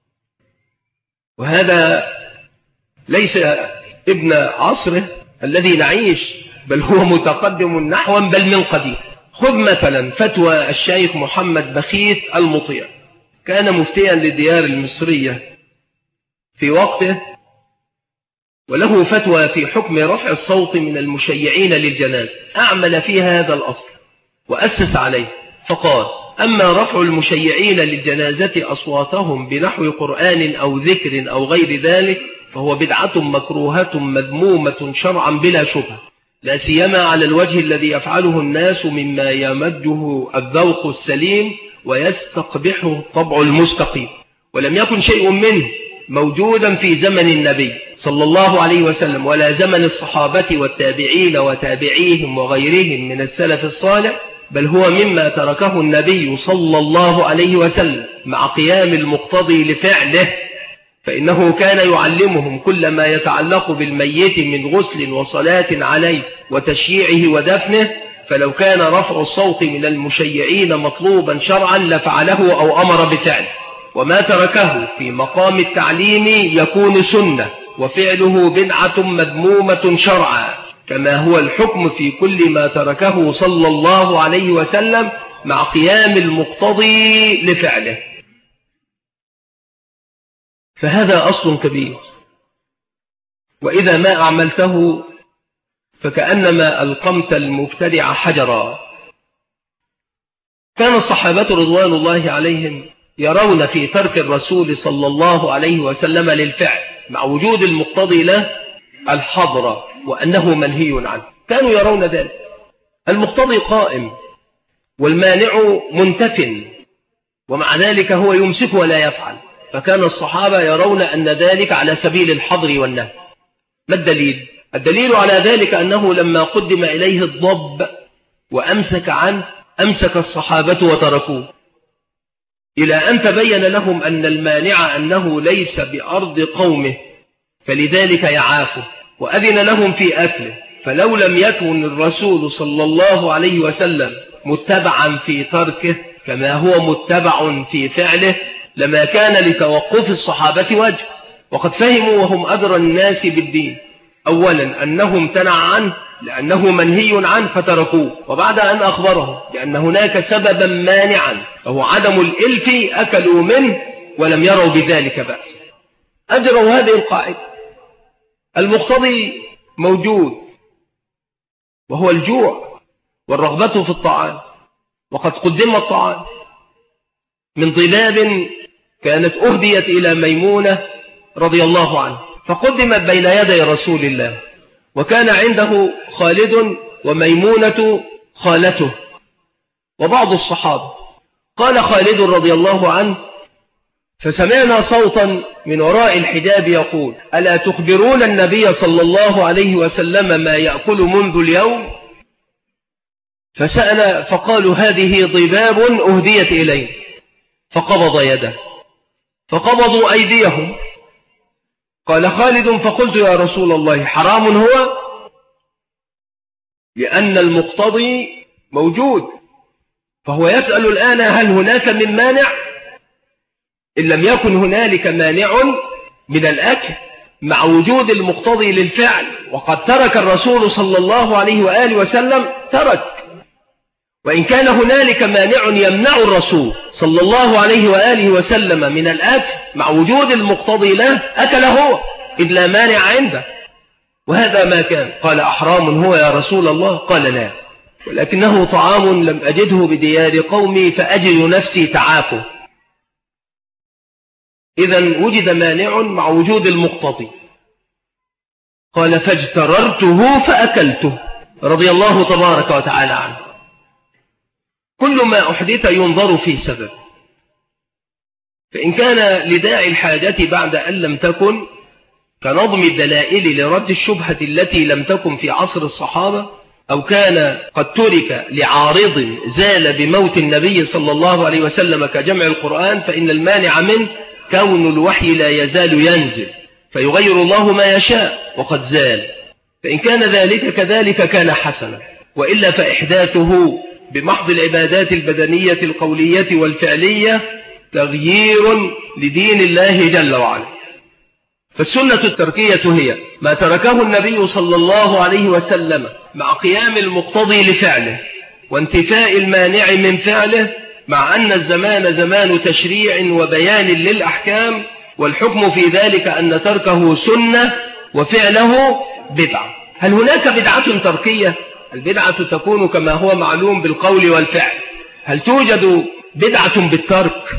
S2: وهذا ليس ابن عصره الذي نعيش، بل هو متقدم نحوا بل من قديم. خذ مثلا فتوى الشيخ محمد بخيت المطيع، كان مفتيا للديار المصرية في وقته، وله فتوى في حكم رفع الصوت من المشيعين للجنازة، أعمل في هذا الأصل وأسس عليه، فقال: أما رفع المشيعين للجنازة أصواتهم بنحو قرآن أو ذكر أو غير ذلك فهو بدعة مكروهة مذمومة شرعا بلا شبهة، لا سيما على الوجه الذي يفعله الناس مما يمده الذوق السليم ويستقبحه الطبع المستقيم. ولم يكن شيء منه موجودا في زمن النبي صلى الله عليه وسلم ولا زمن الصحابة والتابعين وتابعيهم وغيرهم من السلف الصالح، بل هو مما تركه النبي صلى الله عليه وسلم مع قيام المقتضي لفعله، فإنه كان يعلمهم كل ما يتعلق بالميت من غسل وصلاة عليه وتشييعه ودفنه، فلو كان رفع الصوت من المشيعين مطلوبا شرعا لفعله أو أمر بفعله، وما تركه في مقام التعليم يكون سنة وفعله بدعة مذمومة شرعا، كما هو الحكم في كل ما تركه صلى الله عليه وسلم مع قيام المقتضي لفعله. فهذا أصل كبير، وإذا ما أعملته فكأنما ألقمت المبتدع حجرا. كان الصحابة رضوان الله عليهم يرون في ترك الرسول صلى الله عليه وسلم للفعل مع وجود المقتضي له الحظر وأنه منهي عنه، كانوا يرون ذلك. المقتضي قائم والمانع منتف، ومع ذلك هو يمسك ولا يفعل، فكان الصحابة يرون أن ذلك على سبيل الحظر والنهي. ما الدليل؟ الدليل على ذلك أنه لما قدم إليه الضب وأمسك عنه أمسك الصحابة وتركوه، إلى أن تبين لهم أن المانع أنه ليس بأرض قومه، فلذلك يعافه وأذن لهم في أكله. فلو لم يكن الرسول صلى الله عليه وسلم متبعا في تركه كما هو متبع في فعله لما كان لتوقف الصحابة وجه. وقد فهموا وهم أدرى الناس بالدين أولا أنه امتنع عنه لأنه منهي عنه فتركوه، وبعد أن أخبرهم بأن هناك سببا مانعا وهو عدم الإلف أكلوا منه ولم يروا بذلك بأس. أجروا هذه القاعدة. المقتضي موجود وهو الجوع والرغبة في الطعام، وقد قدم الطعام من ضلاب كانت أهديت إلى ميمونة رضي الله عنه، فقدمت بين يدي رسول الله، وكان عنده خالد وميمونة خالته وبعض الصحابة. قال خالد رضي الله عنه: فسمعنا صوتا من وراء الحجاب يقول: ألا تخبرون النبي صلى الله عليه وسلم ما يأكل منذ اليوم؟ فسأل فقالوا: هذه ضباب أهديت إليه. فقبض يده فقبضوا أيديهم. قال خالد: فقلت يا رسول الله حرام هو؟ لأن المقتضي موجود، فهو يسأل الآن هل هناك من مانع؟ إن لم يكن هنالك مانع من الأكل مع وجود المقتضي للفعل، وقد ترك الرسول صلى الله عليه وآله وسلم ترك. وإن كان هنالك مانع يمنع الرسول صلى الله عليه وآله وسلم من الأكل مع وجود المقتضي له أكل هو إذ لا مانع عنده، وهذا ما كان. قال: أحرام هو يا رسول الله؟ قال: لا، ولكنه طعام لم أجده بديار قومي فأجد نفسي تعافه. إذن وجد مانع مع وجود المقتضي. قال: فاجتررته فأكلته، رضي الله تبارك وتعالى عنه. كل ما أحدث ينظر في سبب، فإن كان لداعي الحاجة بعد أن لم تكن كنظم الدلائل لرد الشبهة التي لم تكن في عصر الصحابة، أو كان قد ترك لعارض زال بموت النبي صلى الله عليه وسلم كجمع القرآن، فإن المانع منه كون الوحي لا يزال ينزل فيغير الله ما يشاء وقد زال. فإن كان ذلك كذلك كان حسنا، وإلا فإحداثه بمحض العبادات البدنية القولية والفعلية تغيير لدين الله جل وعلا. فالسنة التركية هي ما تركه النبي صلى الله عليه وسلم مع قيام المقتضي لفعله وانتفاء المانع من فعله، مع أن الزمان زمان تشريع وبيان للأحكام، والحكم في ذلك أن تركه سنة وفعله بدعة. هل هناك بدعة تركية؟ البدعة تكون كما هو معلوم بالقول والفعل. هل توجد بدعة بالترك؟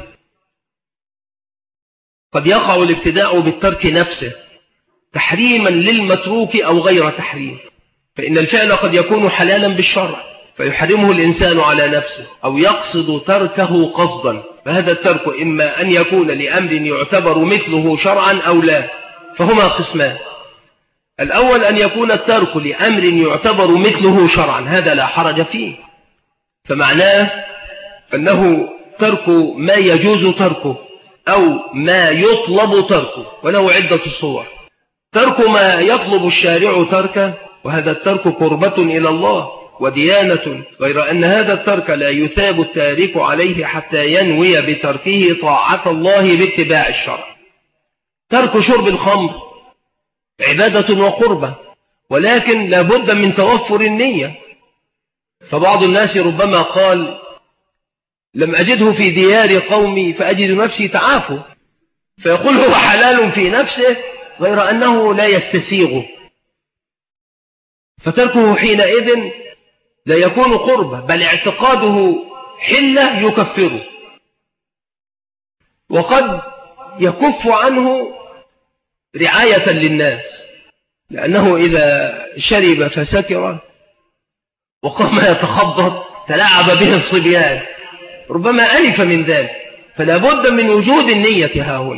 S2: قد يقع الابتداع بالترك نفسه تحريما للمتروك أو غير تحريم، فإن الفعل قد يكون حلالا بالشرع فيحرمه الإنسان على نفسه أو يقصد تركه قصدا، فهذا الترك إما أن يكون لأمر يعتبر مثله شرعا أو لا، فهما قسمان. الأول أن يكون الترك لأمر يعتبر مثله شرعا، هذا لا حرج فيه، فمعناه أنه ترك ما يجوز تركه أو ما يطلب تركه، وله عدة صور. ترك ما يطلب الشارع تركه، وهذا الترك قربة إلى الله وديانة، غير أن هذا الترك لا يثاب التارك عليه حتى ينوي بتركه طاعة الله باتباع الشرع. ترك شرب الخمر عبادة وقربة، ولكن لا بد من توفر النية. فبعض الناس ربما قال لم أجده في ديار قومي فأجد نفسي تعافه، فيقول هو حلال في نفسه غير أنه لا يستسيغه، فتركه حينئذ لا يكون قربة، بل اعتقاده حلة يكفره. وقد يكف عنه رعاية للناس، لأنه إذا شرب فسكر وقام يتخبط تلاعب به الصبيان ربما ألف من ذلك، فلا بد من وجود النية هاهنا.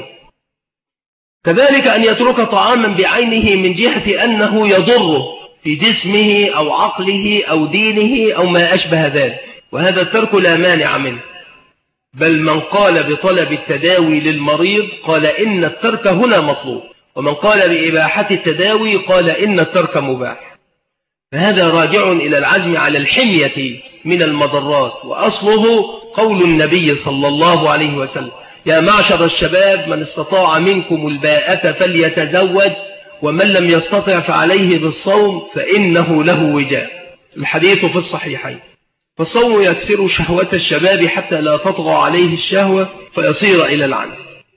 S2: كذلك أن يترك طعاما بعينه من جهة أنه يضره في جسمه أو عقله أو دينه أو ما أشبه ذلك، وهذا الترك لا مانع منه، بل من قال بطلب التداوي للمريض قال إن الترك هنا مطلوب، ومن قال بإباحة التداوي قال إن الترك مباح، فهذا راجع إلى العزم على الحمية من المضرات. وأصله قول النبي صلى الله عليه وسلم: يا معشر الشباب من استطاع منكم الباءة فليتزوج، ومن لم يستطع فعليه بالصوم فإنه له وجاء. الحديث في الصحيحين. فالصوم يكسر شهوة الشباب حتى لا تطغى عليه الشهوة فيصير إلى العنف.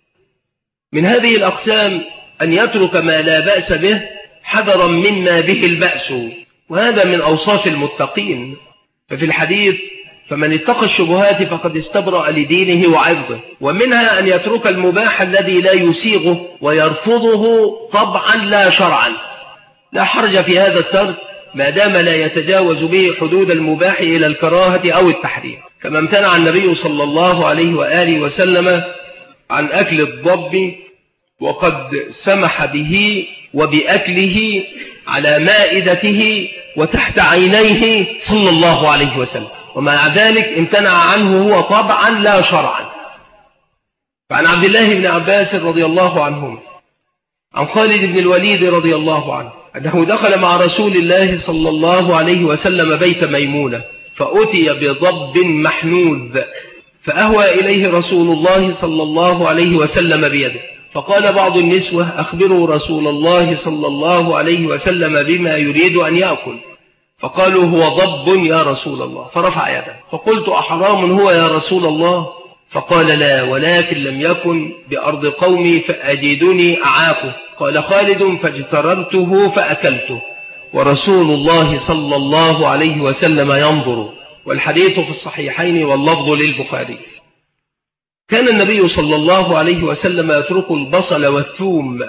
S2: من هذه الأقسام أن يترك ما لا بأس به حذرا مما به البأس، وهذا من أوصاف المتقين. ففي الحديث: فمن اتقى الشبهات فقد استبرأ لدينه وعرضه. ومنها أن يترك المباح الذي لا يسيغه ويرفضه طبعا لا شرعا، لا حرج في هذا الترك ما دام لا يتجاوز به حدود المباح إلى الكراهة أو التحريم، كما امتنع النبي صلى الله عليه وآله وسلم عن أكل الضب، وقد سمح به وبأكله على مائدته وتحت عينيه صلى الله عليه وسلم، ومع ذلك امتنع عنه هو طبعا لا شرعا. فعن عبد الله بن عباس رضي الله عنه عن خالد بن الوليد رضي الله عنه أنه دخل مع رسول الله صلى الله عليه وسلم بيت ميمونة، فأتي بضب محنوذ، فأهوى إليه رسول الله صلى الله عليه وسلم بيده، فقال بعض النسوة: أخبروا رسول الله صلى الله عليه وسلم بما يريد أن يأكل. فقالوا: هو ضب يا رسول الله. فرفع يده، فقلت: أحرام هو يا رسول الله؟ فقال: لا، ولكن لم يكن بأرض قومي فأجدني أعافه. قال خالد: فاجتررته فأكلته، ورسول الله صلى الله عليه وسلم ينظر. والحديث في الصحيحين واللفظ للبخاري. كان النبي صلى الله عليه وسلم يترك البصل والثوم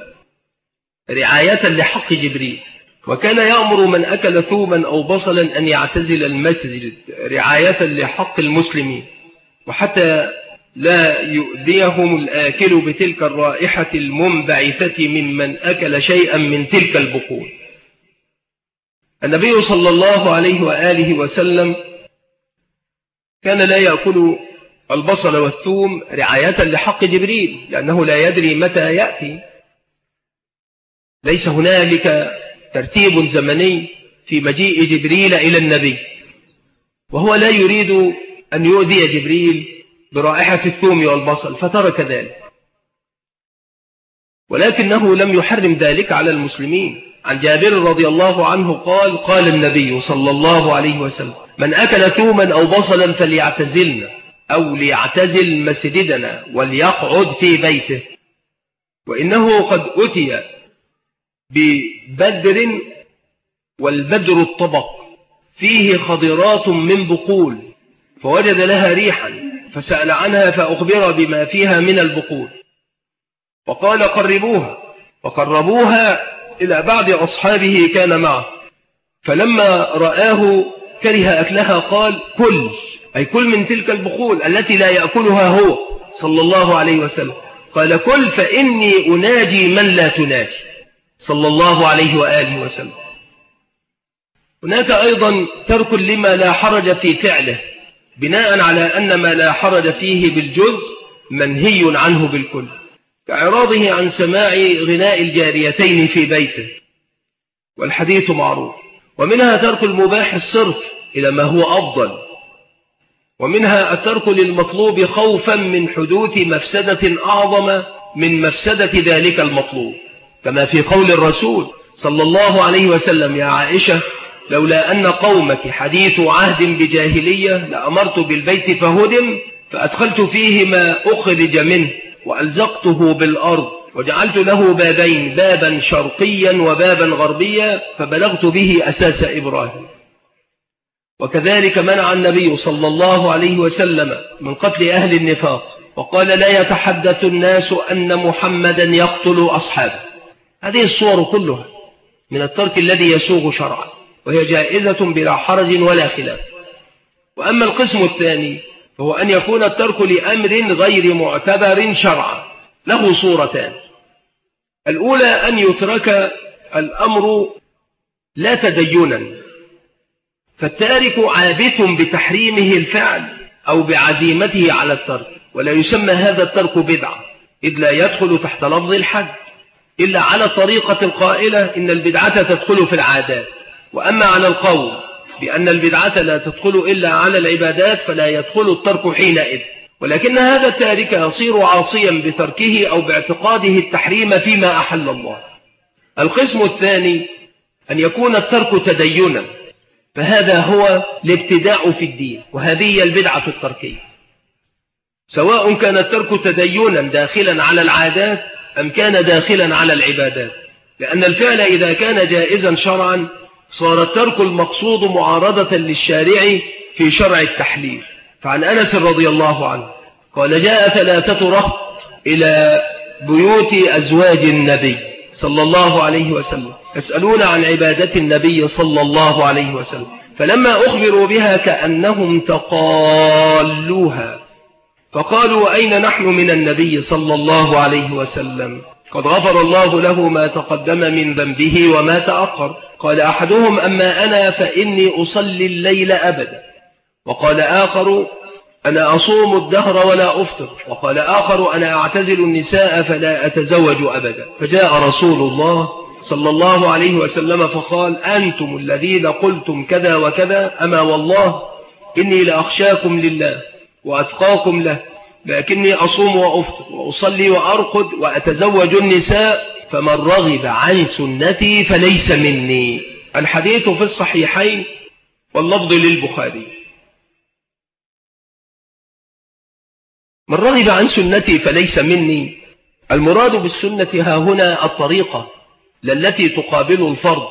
S2: رعاية لحق جبريل، وكان يأمر من أكل ثوما أو بصلا أن يعتزل المسجد رعاية لحق المسلمين، وحتى لا يؤذيهم الآكل بتلك الرائحة المنبعثة ممن أكل شيئا من تلك البقول. النبي صلى الله عليه وآله وسلم كان لا يأكل البصل والثوم رعاية لحق جبريل، لأنه لا يدري متى يأتي، ليس هنالك ترتيب زمني في مجيء جبريل إلى النبي، وهو لا يريد أن يؤذي جبريل برائحة الثوم والبصل فترك ذلك، ولكنه لم يحرم ذلك على المسلمين. عن جابر رضي الله عنه قال: قال النبي صلى الله عليه وسلم: من أكل ثوما أو بصلا فليعتزلنا أو ليعتزل مسجدنا وليقعد في بيته، وإنه قد أتي ببدر، والبدر الطبق فيه خضرات من بقول، فوجد لها ريحا فسأل عنها فأخبر بما فيها من البقول، وقال: قربوها. وقربوها إلى بعض أصحابه كان معه، فلما رآه كره أكلها قال كل، أي كل من تلك البخول التي لا يأكلها هو صلى الله عليه وسلم. قال كل فإني أناجي من لا تناجي صلى الله عليه وآله وسلم. هناك أيضا ترك لما لا حرج في فعله، بناء على أن ما لا حرج فيه بالجزء منهي عنه بالكل، كإعراضه عن سماع غناء الجاريتين في بيته، والحديث معروف. ومنها ترك المباح الصرف إلى ما هو أفضل، ومنها الترك للمطلوب خوفا من حدوث مفسدة أعظم من مفسدة ذلك المطلوب، كما في قول الرسول صلى الله عليه وسلم: يا عائشة لولا أن قومك حديث عهد بجاهلية لأمرت بالبيت فهدم فأدخلت فيه ما أخرج منه وألزقته بالأرض وجعلت له بابين، بابا شرقيا وبابا غربيا، فبلغت به أساس إبراهيم. وكذلك منع النبي صلى الله عليه وسلم من قتل أهل النفاق، وقال: لا يتحدث الناس أن محمدا يقتل أصحابه. هذه الصور كلها من الترك الذي يسوغ شرعا، وهي جائزة بلا حرج ولا خلاف. وأما القسم الثاني فهو أن يكون الترك لأمر غير معتبر شرعا، له صورتان: الأولى أن يترك الأمر لا تدينا، فالتارك عابث بتحريمه الفعل أو بعزيمته على الترك، ولا يسمى هذا الترك بدعة، إذ لا يدخل تحت لفظ الحد إلا على الطريقة القائلة إن البدعة تدخل في العادات. وأما على القول بأن البدعة لا تدخل إلا على العبادات فلا يدخل الترك حينئذ، ولكن هذا التارك يصير عاصيا بتركه أو باعتقاده التحريم فيما أحل الله. القسم الثاني أن يكون الترك تدينا، فهذا هو الابتداع في الدين، وهذه هي البدعة التركية، سواء كان الترك تدينا داخلا على العادات أم كان داخلا على العبادات، لأن الفعل إذا كان جائزا شرعا صار الترك المقصود معارضة للشارع في شرع التحليل. فعن أنس رضي الله عنه قال: جاء 3 رهط إلى بيوت أزواج النبي صلى الله عليه وسلم يسألون عن عبادة النبي صلى الله عليه وسلم، فلما أخبروا بها كأنهم تقالوها، فقالوا: أين نحن من النبي صلى الله عليه وسلم؟ قد غفر الله له ما تقدم من ذنبه وما تأخر. قال أحدهم: أما أنا فإني أصلي الليل أبدا. وقال آخر: أنا أصوم الدهر ولا أفطر. وقال آخر: أنا أعتزل النساء فلا أتزوج أبدا. فجاء رسول الله صلى الله عليه وسلم فقال: أنتم الذين قلتم كذا وكذا، أما والله إني لأخشاكم لله وأتقاكم له، لكني أصوم وأفطر وأصلي وأرقد وأتزوج النساء، فمن رغب عن سنتي فليس مني. الحديث في الصحيحين واللفظ للبخاري. من رغب عن سنتي فليس مني، المراد بالسنة ها هنا الطريقة التي تقابل الفرض،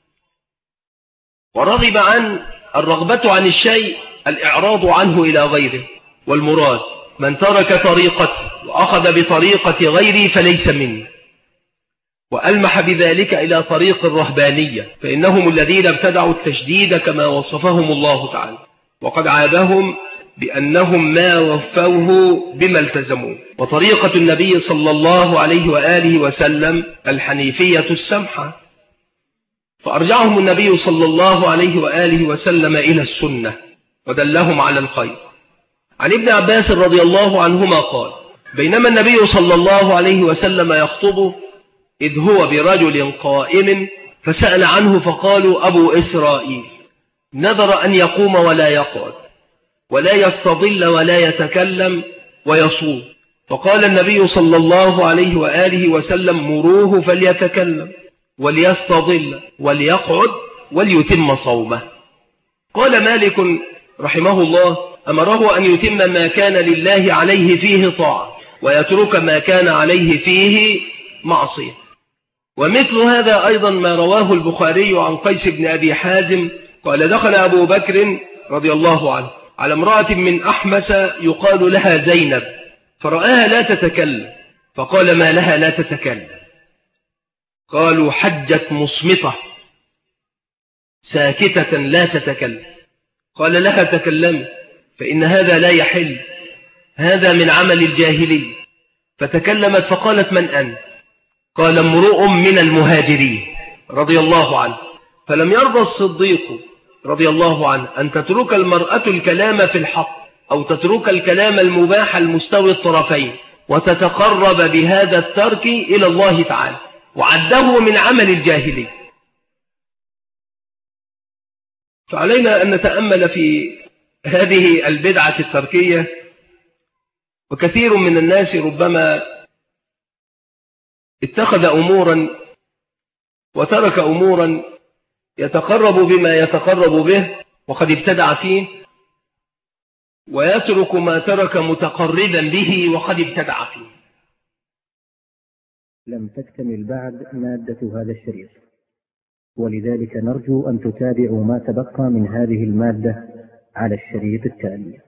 S2: ورغب عن الرغبة عن الشيء الإعراض عنه إلى غيره، والمراد من ترك طريقتي وأخذ بطريقة غيري فليس مني. وألمح بذلك إلى طريق الرهبانية، فإنهم الذين ابتدعوا التشديد كما وصفهم الله تعالى، وقد عابهم بأنهم ما وفوه بما التزموا. وطريقة النبي صلى الله عليه وآله وسلم الحنيفية السمحة، فأرجعهم النبي صلى الله عليه وآله وسلم إلى السنة ودلهم على الخير. عن ابن عباس رضي الله عنهما قال: بينما النبي صلى الله عليه وسلم يخطب إذ هو برجل قائم فسأل عنه، فقالوا: أبو إسرائيل نذر أن يقوم ولا يقعد ولا يستظل ولا يتكلم ويصوم. فقال النبي صلى الله عليه وآله وسلم: مروه فليتكلم وليستظل وليقعد وليتم صومه. قال مالك رحمه الله: أمره أن يتم ما كان لله عليه فيه طاعة ويترك ما كان عليه فيه معصية. ومثل هذا أيضا ما رواه البخاري عن قيس بن أبي حازم قال: دخل أبو بكر رضي الله عنه على امرأة من أحمس يقال لها زينب، فرآها لا تتكلم، فقال: ما لها لا تتكلم؟ قالوا: حجت مصمتة. ساكتة لا تتكلم. قال لها تكلمي فإن هذا لا يحل، هذا من عمل الجاهلي. فتكلمت فقالت من أنت؟ قال امرؤ من المهاجرين رضي الله عنه. فلم يرضى الصديق رضي الله عنه أن تترك المرأة الكلام في الحق أو تترك الكلام المباح المستوي الطرفين وتتقرب بهذا الترك إلى الله تعالى، وعده من عمل الجاهلي. فعلينا أن نتأمل في هذه البدعة التركية. وكثير من الناس ربما اتخذ أمورا وترك أمورا يتقرب بما يتقرب به وقد ابتدع فيه، ويترك ما ترك متقربا به وقد ابتدع فيه.
S1: لم تكتمل بعد مادة هذا الشريط، ولذلك نرجو أن تتابعوا ما تبقى من هذه المادة على الشريط التالي.